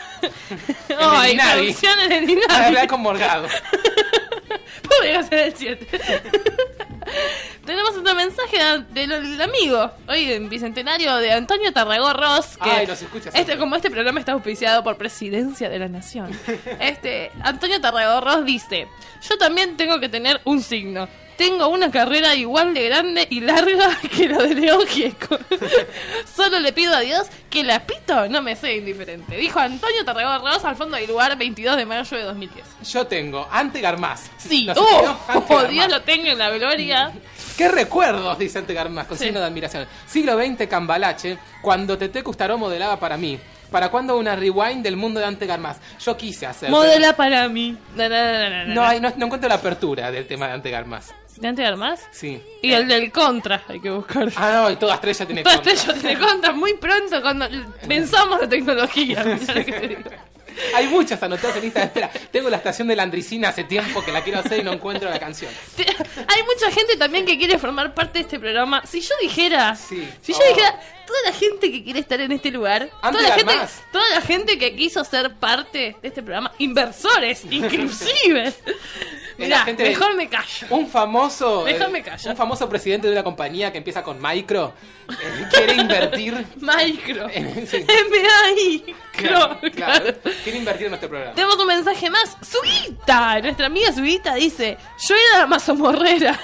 Ay, el Inadi. producción en el Inadi. Para hablar con Morgado. Podría ser el siete. Tenemos otro mensaje del, del amigo, hoy en Bicentenario, de Antonio Tarragorros. Que Ay, nos escucha este, siempre. como este programa está auspiciado por Presidencia de la Nación. Este, Antonio Tarragorros dice: yo también tengo que tener un signo. Tengo una carrera igual de grande y larga que la de León Gieco. Solo le pido a Dios que la pito no me sea indiferente. Dijo Antonio Tarragorros al fondo del lugar veintidós de mayo de dos mil diez. Yo tengo Ante Garmaz. Sí, Nos ¡oh! escribió Ante Oh, Garmaz. Dios lo tenga en la gloria. ¿Qué recuerdos? Dice Ante Garmaz, con Sí. signo de admiración. Siglo veinte Cambalache, cuando Tete Custaró modelaba para mí. ¿Para cuándo una rewind del mundo de Ante Garmaz? Yo quise hacer. Modela para mí. Na, na, na, na, pero na. No, hay, no, no encuentro la apertura del tema de Ante Garmaz. ¿De antes de más? Sí. Y el del contra, hay que buscar. Ah, no, y toda estrella tiene Toda contra. estrella tiene contra muy pronto cuando pensamos de tecnología. Mirá lo que te digo. Hay muchas anotadas en lista de espera. Tengo la estación de la Andricina hace tiempo que la quiero hacer y no encuentro la canción. Hay mucha gente también que quiere formar parte de este programa. Si yo dijera, Sí. si yo Oh. dijera, toda la gente que quiere estar en este lugar, Ante toda la, gente, Garmaz. toda la gente que quiso ser parte de este programa, inversores, inclusive. La Mirá, gente- mejor me callo. Un famoso. Mejor eh, me callo. Un famoso presidente de una compañía que empieza con micro. eh, quiere invertir. Micro. En, sí, M A I. claro, Claro. claro. Quiere invertir en nuestro programa. Tenemos un mensaje más. Suguita, nuestra amiga Suguita dice: yo era la mazamorrera.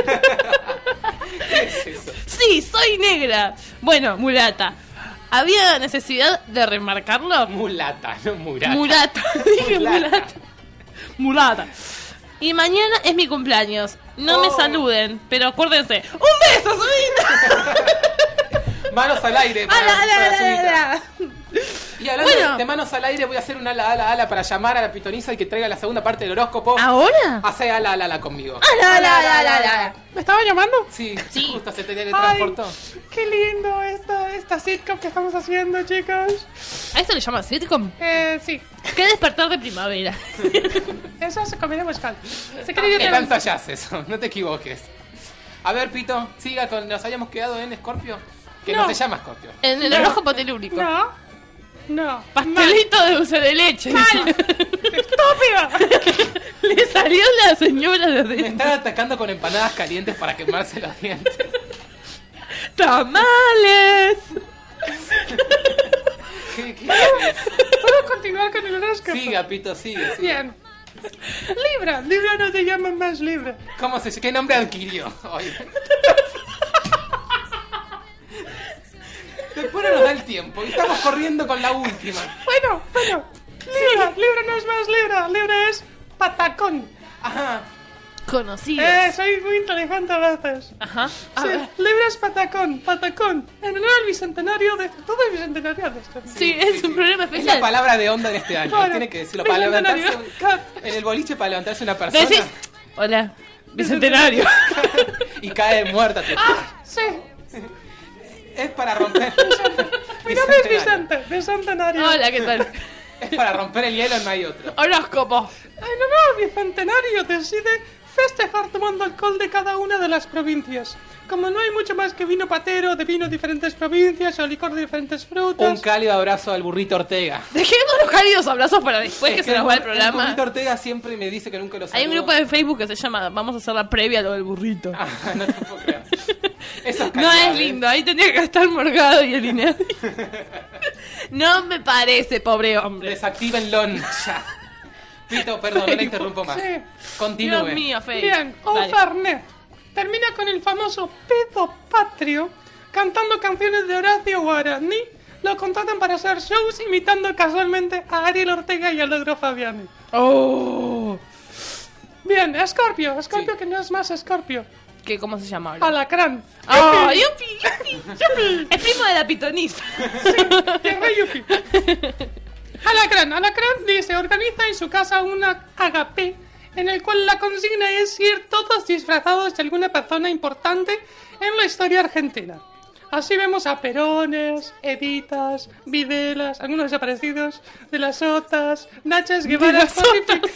¿Qué es eso? Sí, soy negra. Bueno, mulata. ¿Había necesidad de remarcarlo? Mulata, no murata. Mulata. Dije Mulata. mulata. Mulata. Y mañana es mi cumpleaños. No me Oh. saluden, pero acuérdense. ¡Un beso, Suguita! Manos al aire. Para, ¡Ala, ala, para ala, Zubita. ala! Y hablando Bueno. de manos al aire, voy a hacer un ala, ala, ala para llamar a la pitoniza y que traiga la segunda parte del horóscopo. ¿Ahora? Hace ala, ala, ala conmigo. ¡Ala, ala, ala, ala, ala! ¿Me estaba llamando? Sí, Sí. justo se te teletransportó. Qué lindo esta, esta sitcom que estamos haciendo, chicos. ¿A esto le llaman sitcom? Eh, sí. ¿Qué despertar de primavera? Eso es comedia musical. Se ¿Qué cree que tanto hayas eso? No te equivoques. A ver, Pito, siga con. Nos habíamos quedado en Scorpio. Que no, No. se llama Scorpio. En el No. horóscopo telúrico. No. No. Pastelito de dulce de leche. ¡Mal! ¡Estúpida! Le salió la señora de Me adentro. están atacando con empanadas calientes para quemarse los dientes. ¡Tamales! ¿Qué, qué ¿Puedo continuar con el horóscopo? Siga, Pito, sigue, sigue. Bien. Libra. Libra no te llaman más Libra. ¿Cómo se ¿Qué nombre adquirió hoy? Después no nos da el tiempo y estamos corriendo con la última. Bueno, bueno. Libra. Libra no es más Libra. Libra es patacón. Ajá. Conocidos. Eh, soy muy inteligente a veces. Ajá. A Sí, ver. libres patacón, patacón. En honor al bicentenario de... Todo es bicentenario de esto. Sí, es un programa Es especial. la palabra de onda en este año. Claro. Tiene que decirlo para levantarse. Bicentenario. En el boliche para levantarse una persona. Decís, hola, bicentenario. Y cae muerta. tu- Ah, sí. Es para romper. Mi nombre es Vicente, bicentenario. Hola, ¿qué tal? Es para romper el hielo, no hay otro. Horóscopo. En honor al bicentenario decide festejar tomando alcohol de cada una de las provincias. Como no hay mucho más que vino patero de vino de diferentes provincias o licor de diferentes frutas. Un cálido abrazo al burrito Ortega. Dejemos los cálidos abrazos para después que Es se nos va el El programa. burrito Ortega siempre me dice que nunca lo saludo. Hay un grupo de Facebook que se llama Vamos a hacer la previa a lo del burrito. Ah, no te puedo creer. Eso es No calidad, es ¿eh? lindo, ahí tendría que estar Morgado y el Inés. No me parece, pobre hombre. Desactívenlo ya. Pito, perdón, no le interrumpo más. Sí. Continúe. Dios mío, Facebook. Bien, un Dale. Fernet. Termina con el famoso pedo patrio cantando canciones de Horacio Guarani. Lo contratan para hacer shows imitando casualmente a Ariel Ortega y a Logro Fabiani. Oh. Bien, Scorpio. Scorpio que no es más Scorpio. ¿Qué, ¿Cómo se llama ahora? Alacrán. ¡Oh, yupi, yupi, yupi! Es primo de la pitonisa. Tierra Yupi. Alacrán. Alacrán dice, organiza en su casa una agape en el cual la consigna es ir todos disfrazados de alguna persona importante en la historia argentina. Así vemos a Perones, Evitas, Videlas, algunos desaparecidos, de las Sotas, Nachas Guevara, las Sotas.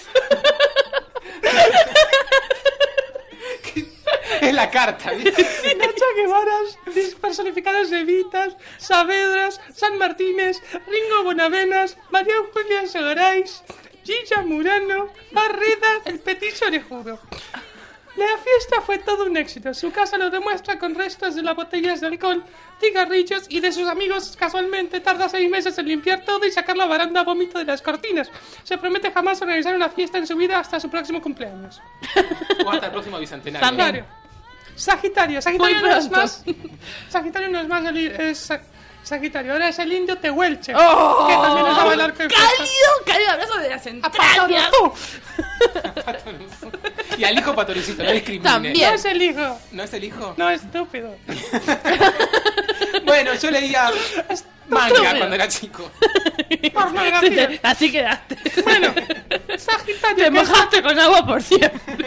Es la carta, ¿viste? Nacha Guevaras, personificadas de Evitas, Saavedras, San Martínez, Ringo Bonavenas, María Julia Segaray, Gilla Murano, Barreda, el petiso orejudo. La fiesta fue todo un éxito. Su casa lo demuestra con restos de las botellas de alcohol, cigarrillos y de sus amigos. Casualmente tarda seis meses en limpiar todo y sacar la baranda a vómito de las cortinas. Se promete jamás organizar una fiesta en su vida hasta su próximo cumpleaños. O hasta el próximo bicentenario. Sagitario. Sagitario. Sagitario Muy no es pronto. más. Sagitario no es más el, es Sa- Sagitario. Ahora es el indio Tehuelche. Oh, que también es el arco de cálido, cálido abrazo de las A entrañas. Patoruzú. Y al hijo Patoricito, no discrimine. También. No es el hijo. ¿No es el hijo? No, estúpido. Bueno, yo leía manga cuando era chico. Pornografía. Sí, así quedaste. Bueno, Sagitario. Te que mojaste con agua por siempre.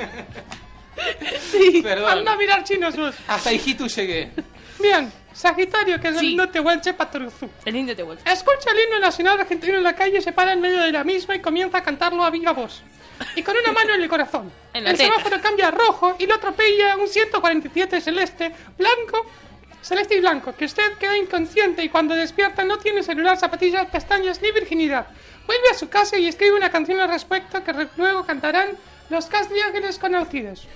Sí. Perdón. Anda a mirar chinos vos. Hasta hijitu llegué. Bien, Sagitario, que es Sí. el indio Tehuelche Patoruzú. El indio te vuelve. Escucha el himno nacional argentino en la calle, se para en medio de la misma y comienza a cantarlo a viva voz. Y con una mano en el corazón. En la el teta. semáforo cambia a rojo y lo atropella un ciento cuarenta y siete celeste, blanco, celeste y blanco, que usted queda inconsciente y cuando despierta no tiene celular, zapatillas, pestañas ni virginidad. Vuelve a su casa y escribe una canción al respecto que re- luego cantarán los Casi Ángeles conocidos.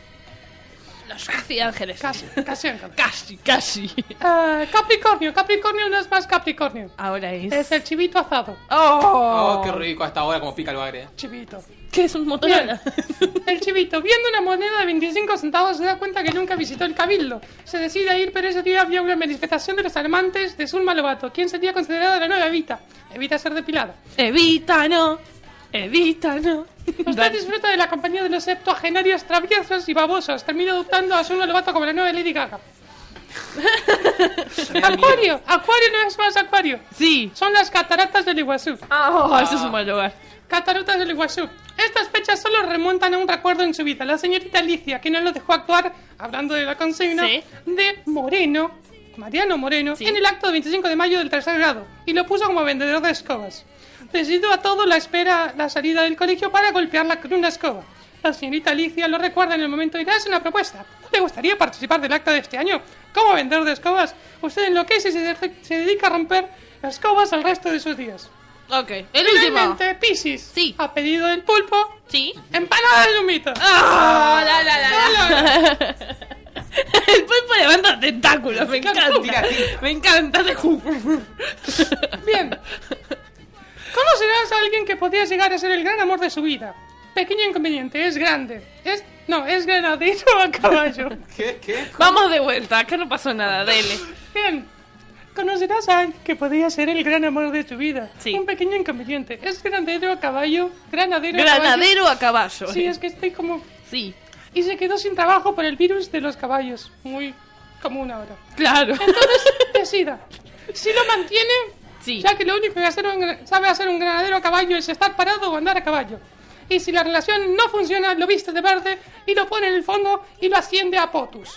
Los casi ángeles. Casi, casi ángeles. Casi, casi. Ah, Capricornio, Capricornio no es más Capricornio. Ahora es. Es el chivito asado. Oh, Oh, qué rico hasta ahora como pica el bagre. Chivito. ¿Qué es un Motorola? El chivito, viendo una moneda de veinticinco centavos, se da cuenta que nunca visitó el cabildo. Se decide a ir, pero ese día había una manifestación de los amantes de Zulma Lobato, quien sería considerada la nueva Evita. Evita ser depilada. Evita, no. Evita, no. Usted disfruta de la compañía de los septuagenarios traviesos y babosos. Termina adoptando a Zulma Lobato como la nueva Lady Gaga. Acuario, Acuario no es más Acuario. Sí. Son las cataratas del Iguazú. Oh, ese es un mal lugar. Cataratas del Iguazú. Estas fechas solo remontan a un recuerdo en su vida. La señorita Alicia, que no lo dejó actuar, hablando de la consigna, Sí. de Moreno, Mariano Moreno, Sí. en el acto de veinticinco de mayo del tercer grado, y lo puso como vendedor de escobas. Decidió a todo la espera la salida del colegio para golpearla con una escoba. La señorita Alicia lo recuerda en el momento y le hace una propuesta. ¿Le gustaría participar del acto de este año? Como vendedor de escobas, usted enloquece y se, de- se dedica a romper escobas el resto de sus días. Ok. El último. Finalmente, Piscis, Sí. a pedido del pulpo, Sí. empanada de lumita. Ah, la, la, la, la. El pulpo levanta tentáculos, me encanta. Tira, tira. Me encanta. de ju- Bien. Conocerás a alguien que podría llegar a ser el gran amor de su vida. Pequeño inconveniente, es grande. Es... No, es granadero a caballo. ¿Qué? ¿Qué? Vamos de vuelta, acá no pasó nada, dele. Bien. Conocerás a alguien que podría ser el gran amor de tu vida. Sí. Un pequeño inconveniente. Es granadero a caballo. Granadero a caballo. Granadero a caballo. Sí, es que estoy como... Sí. y se quedó sin trabajo por el virus de los caballos. Muy común ahora. Claro. Entonces decida si lo mantiene, sí. ya que lo único que hacer un, sabe hacer un granadero a caballo es estar parado o andar a caballo. Y si la relación no funciona, lo viste de verde y lo pone en el fondo y lo asciende a POTUS.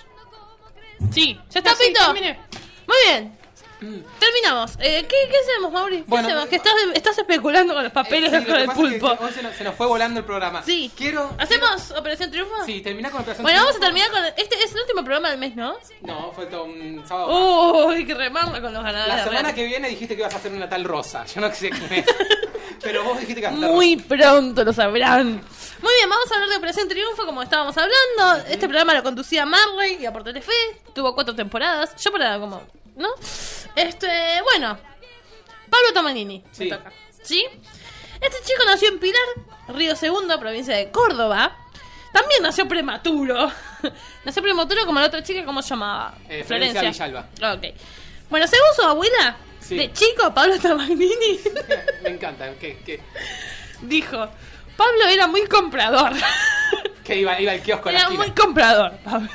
Sí, ¿ya está, Así, Pito? terminé. Muy bien. Terminamos. Eh, ¿qué, ¿Qué hacemos, Mauri? ¿Qué Bueno, hacemos? Que estás, estás especulando con los papeles Eh, sí, con lo que el pasa es que pulpo. hoy se nos, se nos fue volando el programa. Sí. Quiero. ¿Hacemos Operación Triunfo? Sí, termina con Operación Bueno, vamos a Triunfo. terminar con... Este es el último programa del mes, ¿no? No, falta un sábado. Uy, hay que remarla con los ganadores. La semana reales. que viene dijiste que ibas a hacer una tal Rosa. Yo no sé quién es. Pero vos dijiste que ibas a hacer Muy pronto lo sabrán. Muy bien, vamos a hablar de Operación Triunfo, como estábamos hablando. Este programa lo conducía Marley y por Telefe. Tuvo cuatro temporadas. Yo para como... ¿no? Este... Bueno... Pablo Tomanini. Sí. Me toca. ¿Sí? Este chico nació en Pilar, Río Segundo, provincia de Córdoba. También nació prematuro. Nació prematuro como la otra chica, ¿cómo se llamaba? Eh, Florencia Villalba. Ok. Bueno, según su abuela, Sí. de chico, Pablo Tomanini Me encanta. Que, que, dijo... Pablo era muy comprador. que iba, iba al kiosco a la Era esquina. muy comprador, Pablo.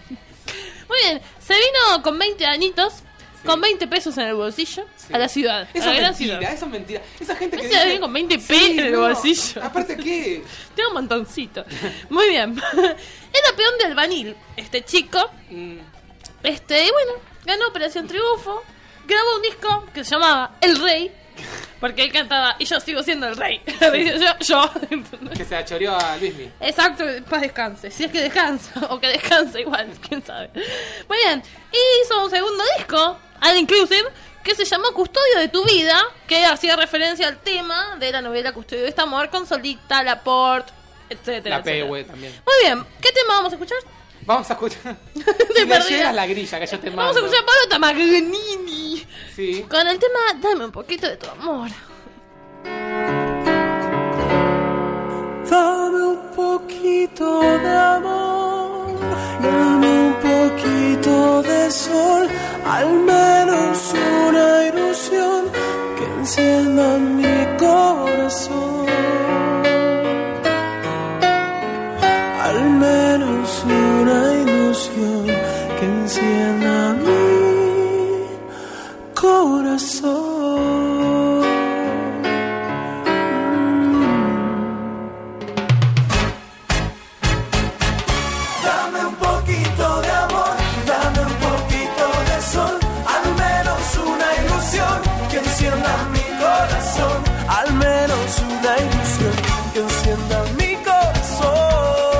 Muy bien, se vino con veinte añitos, con veinte pesos en el bolsillo, a la ciudad. Eso a la es gran mentira, ciudad. eso es mentira. Esa gente que No se dice... viene con veinte Sí, pesos en el no. bolsillo. Aparte, ¿qué? Tengo un montoncito. Muy bien. Era peón de albañil, este chico. Mm, Este, y bueno, ganó Operación Triunfo. Grabó un disco que se llamaba El Rey. Porque él cantaba, y yo sigo siendo el rey. yo, yo. que se achoreó a Luismi. Exacto, paz descanse. Si es que descansa, o que descansa igual, quién sabe. Muy bien, y hizo un segundo disco, All Inclusive, que se llamó Custodio de tu vida, que hacía referencia al tema de la novela Custodio de este amor, con Solita, Laporte, etcétera, La etcétera. P W también. Muy bien, ¿qué tema vamos a escuchar? Vamos a escuchar. Te Si me perdí. llegas la grilla que yo te mando. Vamos a escuchar a Pablo Tomanini Sí. con el tema Dame un poquito de tu amor. Dame un poquito de amor, dame un poquito de sol, al menos una ilusión que encienda mi corazón. Al menos una ilusión que encienda mi corazón. Dame un poquito de amor, dame un poquito de sol, al menos una ilusión que encienda mi corazón, al menos una ilusión que encienda mi corazón,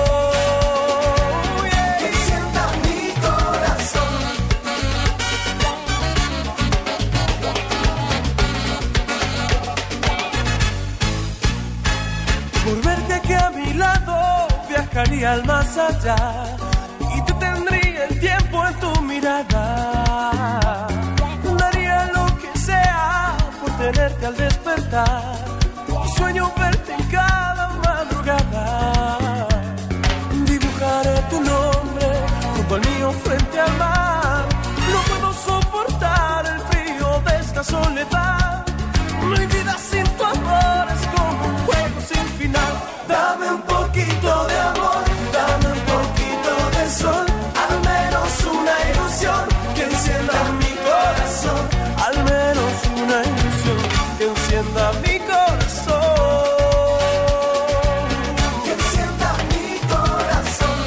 yeah. Que encienda mi corazón. Por verte aquí a mi lado viajaría al más allá y te tendría el tiempo en tu mirada. Daría lo que sea por tenerte al despertar y sueño verte en cada madrugada. Dibujaré tu nombre junto al mío frente al mar. No puedo soportar el frío de esta soledad. Mi vida sin tu amor es como un juego sin final. Dame un poquito de amor, dame un poquito de sol, al menos una ilusión que encienda mi corazón, al menos una ilusión que encienda mi corazón, que encienda mi corazón.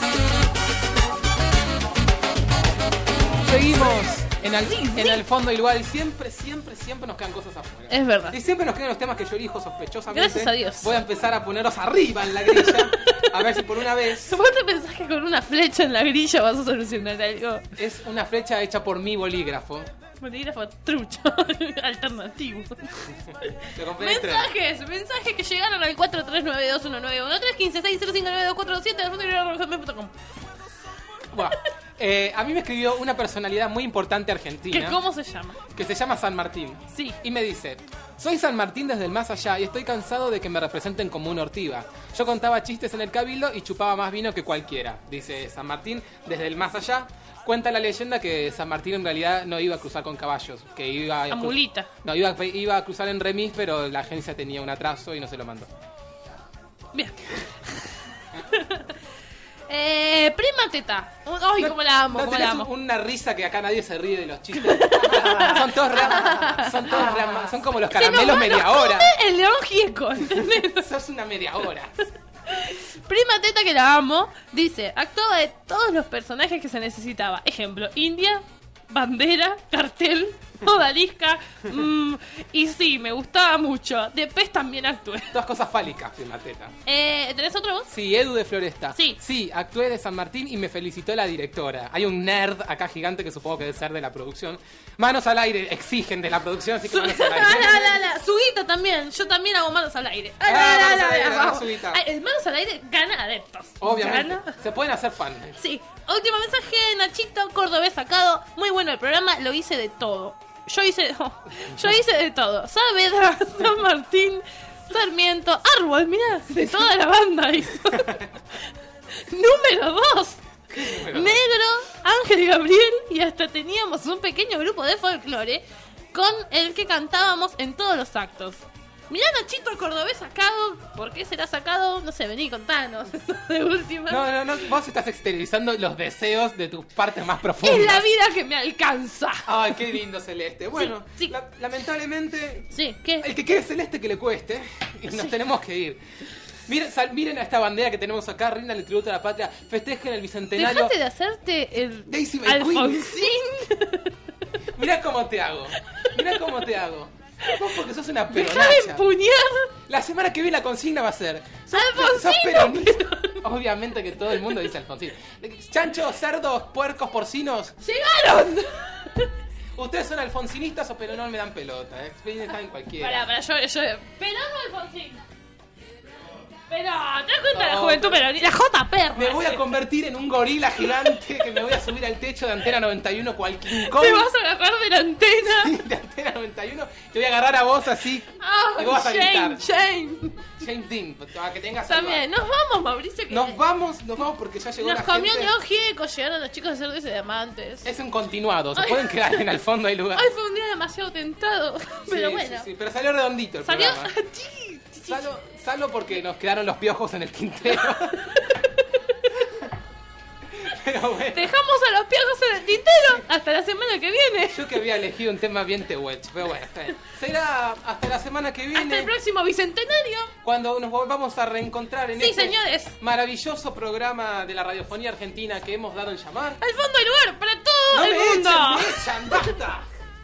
Seguimos en el, en el fondo igual. Siempre, siempre, siempre nos quedan cosas afuera. Es verdad. Y siempre nos quedan los temas que yo elijo sospechosamente. Gracias a Dios. Voy a empezar a ponerlos arriba en la grilla. A ver si por una vez. ¿Vos te pensás que con una flecha en la grilla vas a solucionar algo? Es una flecha hecha por mi bolígrafo. Bolígrafo trucho, alternativo. Lo compré en tren. Mensajes, mensajes que llegaron al cuatro tres nueve dos uno nueve uno tres uno cinco seis cero cinco nueve dos cuatro siete punto com. Buah. Eh, a mí me escribió una personalidad muy importante argentina. ¿Qué, ¿Cómo se llama? Que se llama San Martín. Sí. Y me dice: soy San Martín desde el más allá y estoy cansado de que me representen como una ortiga. Yo contaba chistes en el cabildo y chupaba más vino que cualquiera. Dice San Martín desde el más allá. Cuenta la leyenda que San Martín en realidad no iba a cruzar con caballos, que iba a, A mulita. No, iba, iba a cruzar en remis, pero la agencia tenía un atraso y no se lo mandó. Bien. Eh, prima Teta. Ay, No- cómo la amo, no cómo tenés la amo. un- una risa que acá nadie se ríe de los chistes. son todos re- son todos re- son como los Se nos caramelos va- media nos come hora. el león gieco, ¿entendés? Sos una media hora. Prima Teta, que la amo, dice, actuaba de todos los personajes que se necesitaba. Ejemplo, India, Bandera, Cartel, Odalisca, mm, y sí, me gustaba mucho. De Pez también actué. Todas cosas fálicas, prima Teta. Eh, ¿Tenés otro vos? Sí, Edu de Floresta. Sí. Sí, actué de San Martín y me felicitó la directora. Hay un nerd acá gigante que supongo que debe ser de la producción. Manos al aire, exigen de la producción, así que manos al aire. Ah, la, la, la. Suguita también, yo también hago manos al aire. Ah, Ah, la, la, manos la, al aire, la, la vamos. Suguita. Ay, el manos al aire gana adeptos. Obviamente. Gana. Se pueden hacer fans. Sí. Último mensaje de Nachito, cordobés sacado. Muy bueno el programa, lo hice de todo. Yo hice, oh, yo hice de todo. Saavedra, San Martín, Sarmiento, Árbol, mirá, de toda la banda hizo. Número dos. Negro, Ángel Gabriel y hasta teníamos un pequeño grupo de folclore con el que cantábamos en todos los actos. Mirá Nachito el cordobés sacado, ¿por qué será sacado? No sé, vení, contanos. De última. No, no, no, vos estás exteriorizando los deseos de tus partes más profundas. Es la vida que me alcanza. Ay, qué lindo Celeste. Bueno, Sí, sí. la- lamentablemente, Sí, ¿qué? el que quiere Celeste que le cueste y nos Sí. tenemos que ir. Miren, sal- miren a esta bandera que tenemos acá, rindan el tributo a la patria, festejen el bicentenario. Dejate de hacerte el Daisy May Queen. Alfonsín. Mirá cómo te hago. Mirá cómo te hago. Vos porque sos una Dejá de peronacha. empuñar. La semana que viene la consigna va a ser Alfonsín. sos peronista. Obviamente que todo el mundo dice Alfonsín. Chanchos, cerdos, puercos, porcinos. ¡Llegaron! Ustedes son alfonsinistas o peronón me dan pelota. ¿Eh? Están en cualquiera. Pará, pará, yo, yo. Pero no Alfonsín. Pero, ¿te das cuenta de la No, juventud pero- peronista? La J perra. Me voy a sí. convertir en un gorila gigante que me voy a subir al techo de Antena noventa y uno cual King Kong. Te vas a agarrar de la antena. De Antena noventa y uno. Te voy a agarrar a vos así. Ah, y vos vas a Shane, gritar. Shane. James Dean, para que tengas También, nos vamos, Mauricio. Que Nos vamos, nos vamos porque ya llegó nos la comió gente. León Gieco, llegaron los chicos de Cerdos y Diamantes. Es un continuado, se Ay. pueden quedar en el fondo, hay lugar. Hoy fue un día demasiado tentado. Pero Sí, bueno. sí, sí, pero salió redondito el Salió. programa. Salvo, salvo porque nos quedaron los piojos en el tintero. Pero bueno. Dejamos a los piojos en el tintero hasta la semana que viene. Yo que había elegido un tema bien tehuech, pero bueno, está bien. Será hasta la semana que viene. Hasta el próximo bicentenario. Cuando nos volvamos a reencontrar en Sí, este señores. maravilloso programa de la radiofonía argentina que hemos dado en llamar. Al fondo hay lugar para todo ¡No el me mundo. echan, me echan! ¡Basta!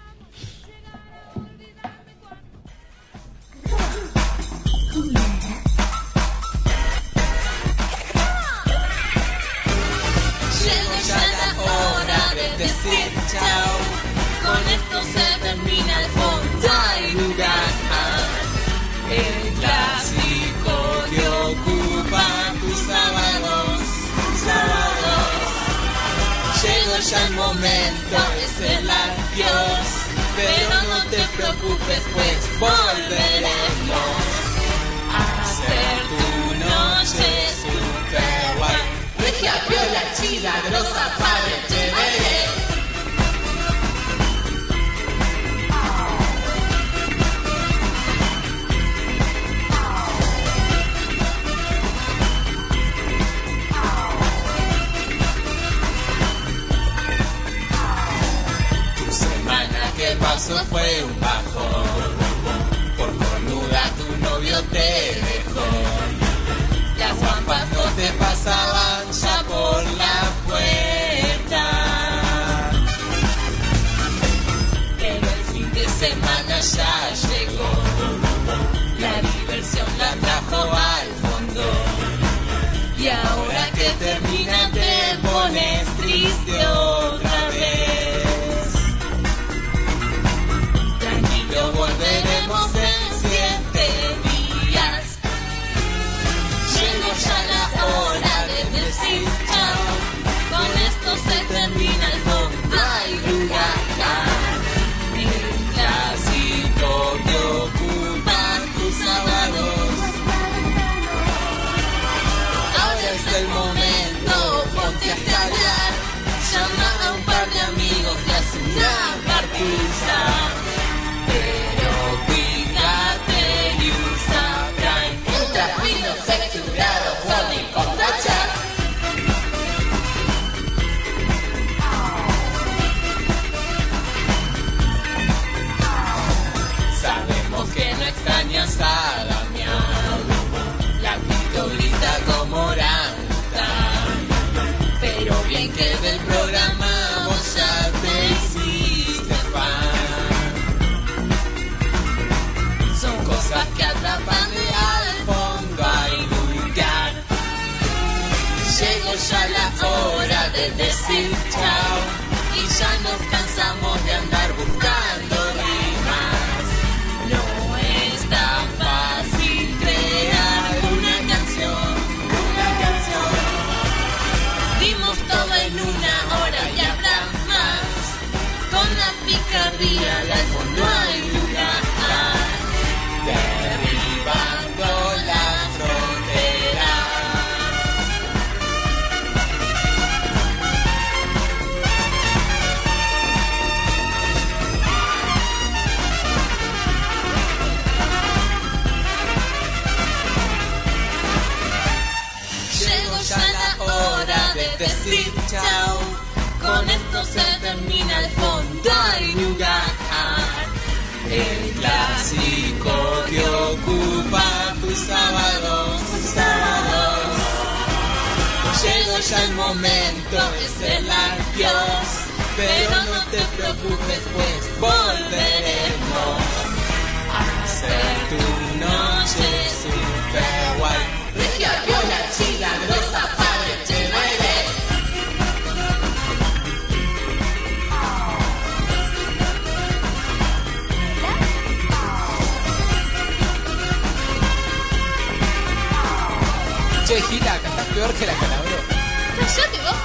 Llegó ya la hora de decir chao. Con esto se termina el fondo. Hay lugar. El clásico que ocupa tus sábados. Sábados. Llegó ya el momento, es el adiós. Pero no te preocupes, pues volveremos a hacer tu noche super guay. Regia, viola, chila, grosa, padre, chévere. Tu semana que pasó fue un bajón. Por cornuda tu novio te dejó. Las guampas no te pasaban ya por la puerta. Pero el fin de semana ya llegó. La diversión la trajo al fondo. Y ahora que termina te pones triste otra vez. Tranquilo, volveremos en siete días. Llegó ya la hora que del programa vos ya te hiciste fan. Son cosas que atrapan de al fondo hay lugar. Llegó ya la hora de decir chao y ya nos cansamos de andar buscando rimas. No es tan fácil crear una canción, una canción. Dimos todo en una hora y habrá más. Con la picardía al fondo hay lugar. Derribando la frontera. Llegó ya la hora de decir chao. Con esto se termina el fondo hay lugar. El clásico que ocupa tus sábados, tus sábados. Llegó ya el momento de ser la Dios, pero no te preocupes pues volveremos a hacer tu noche super guay. Regia, viola, chila, grosa, padre, chévere. Che, Gila, cantás peor que la Calabro. Cállate vos,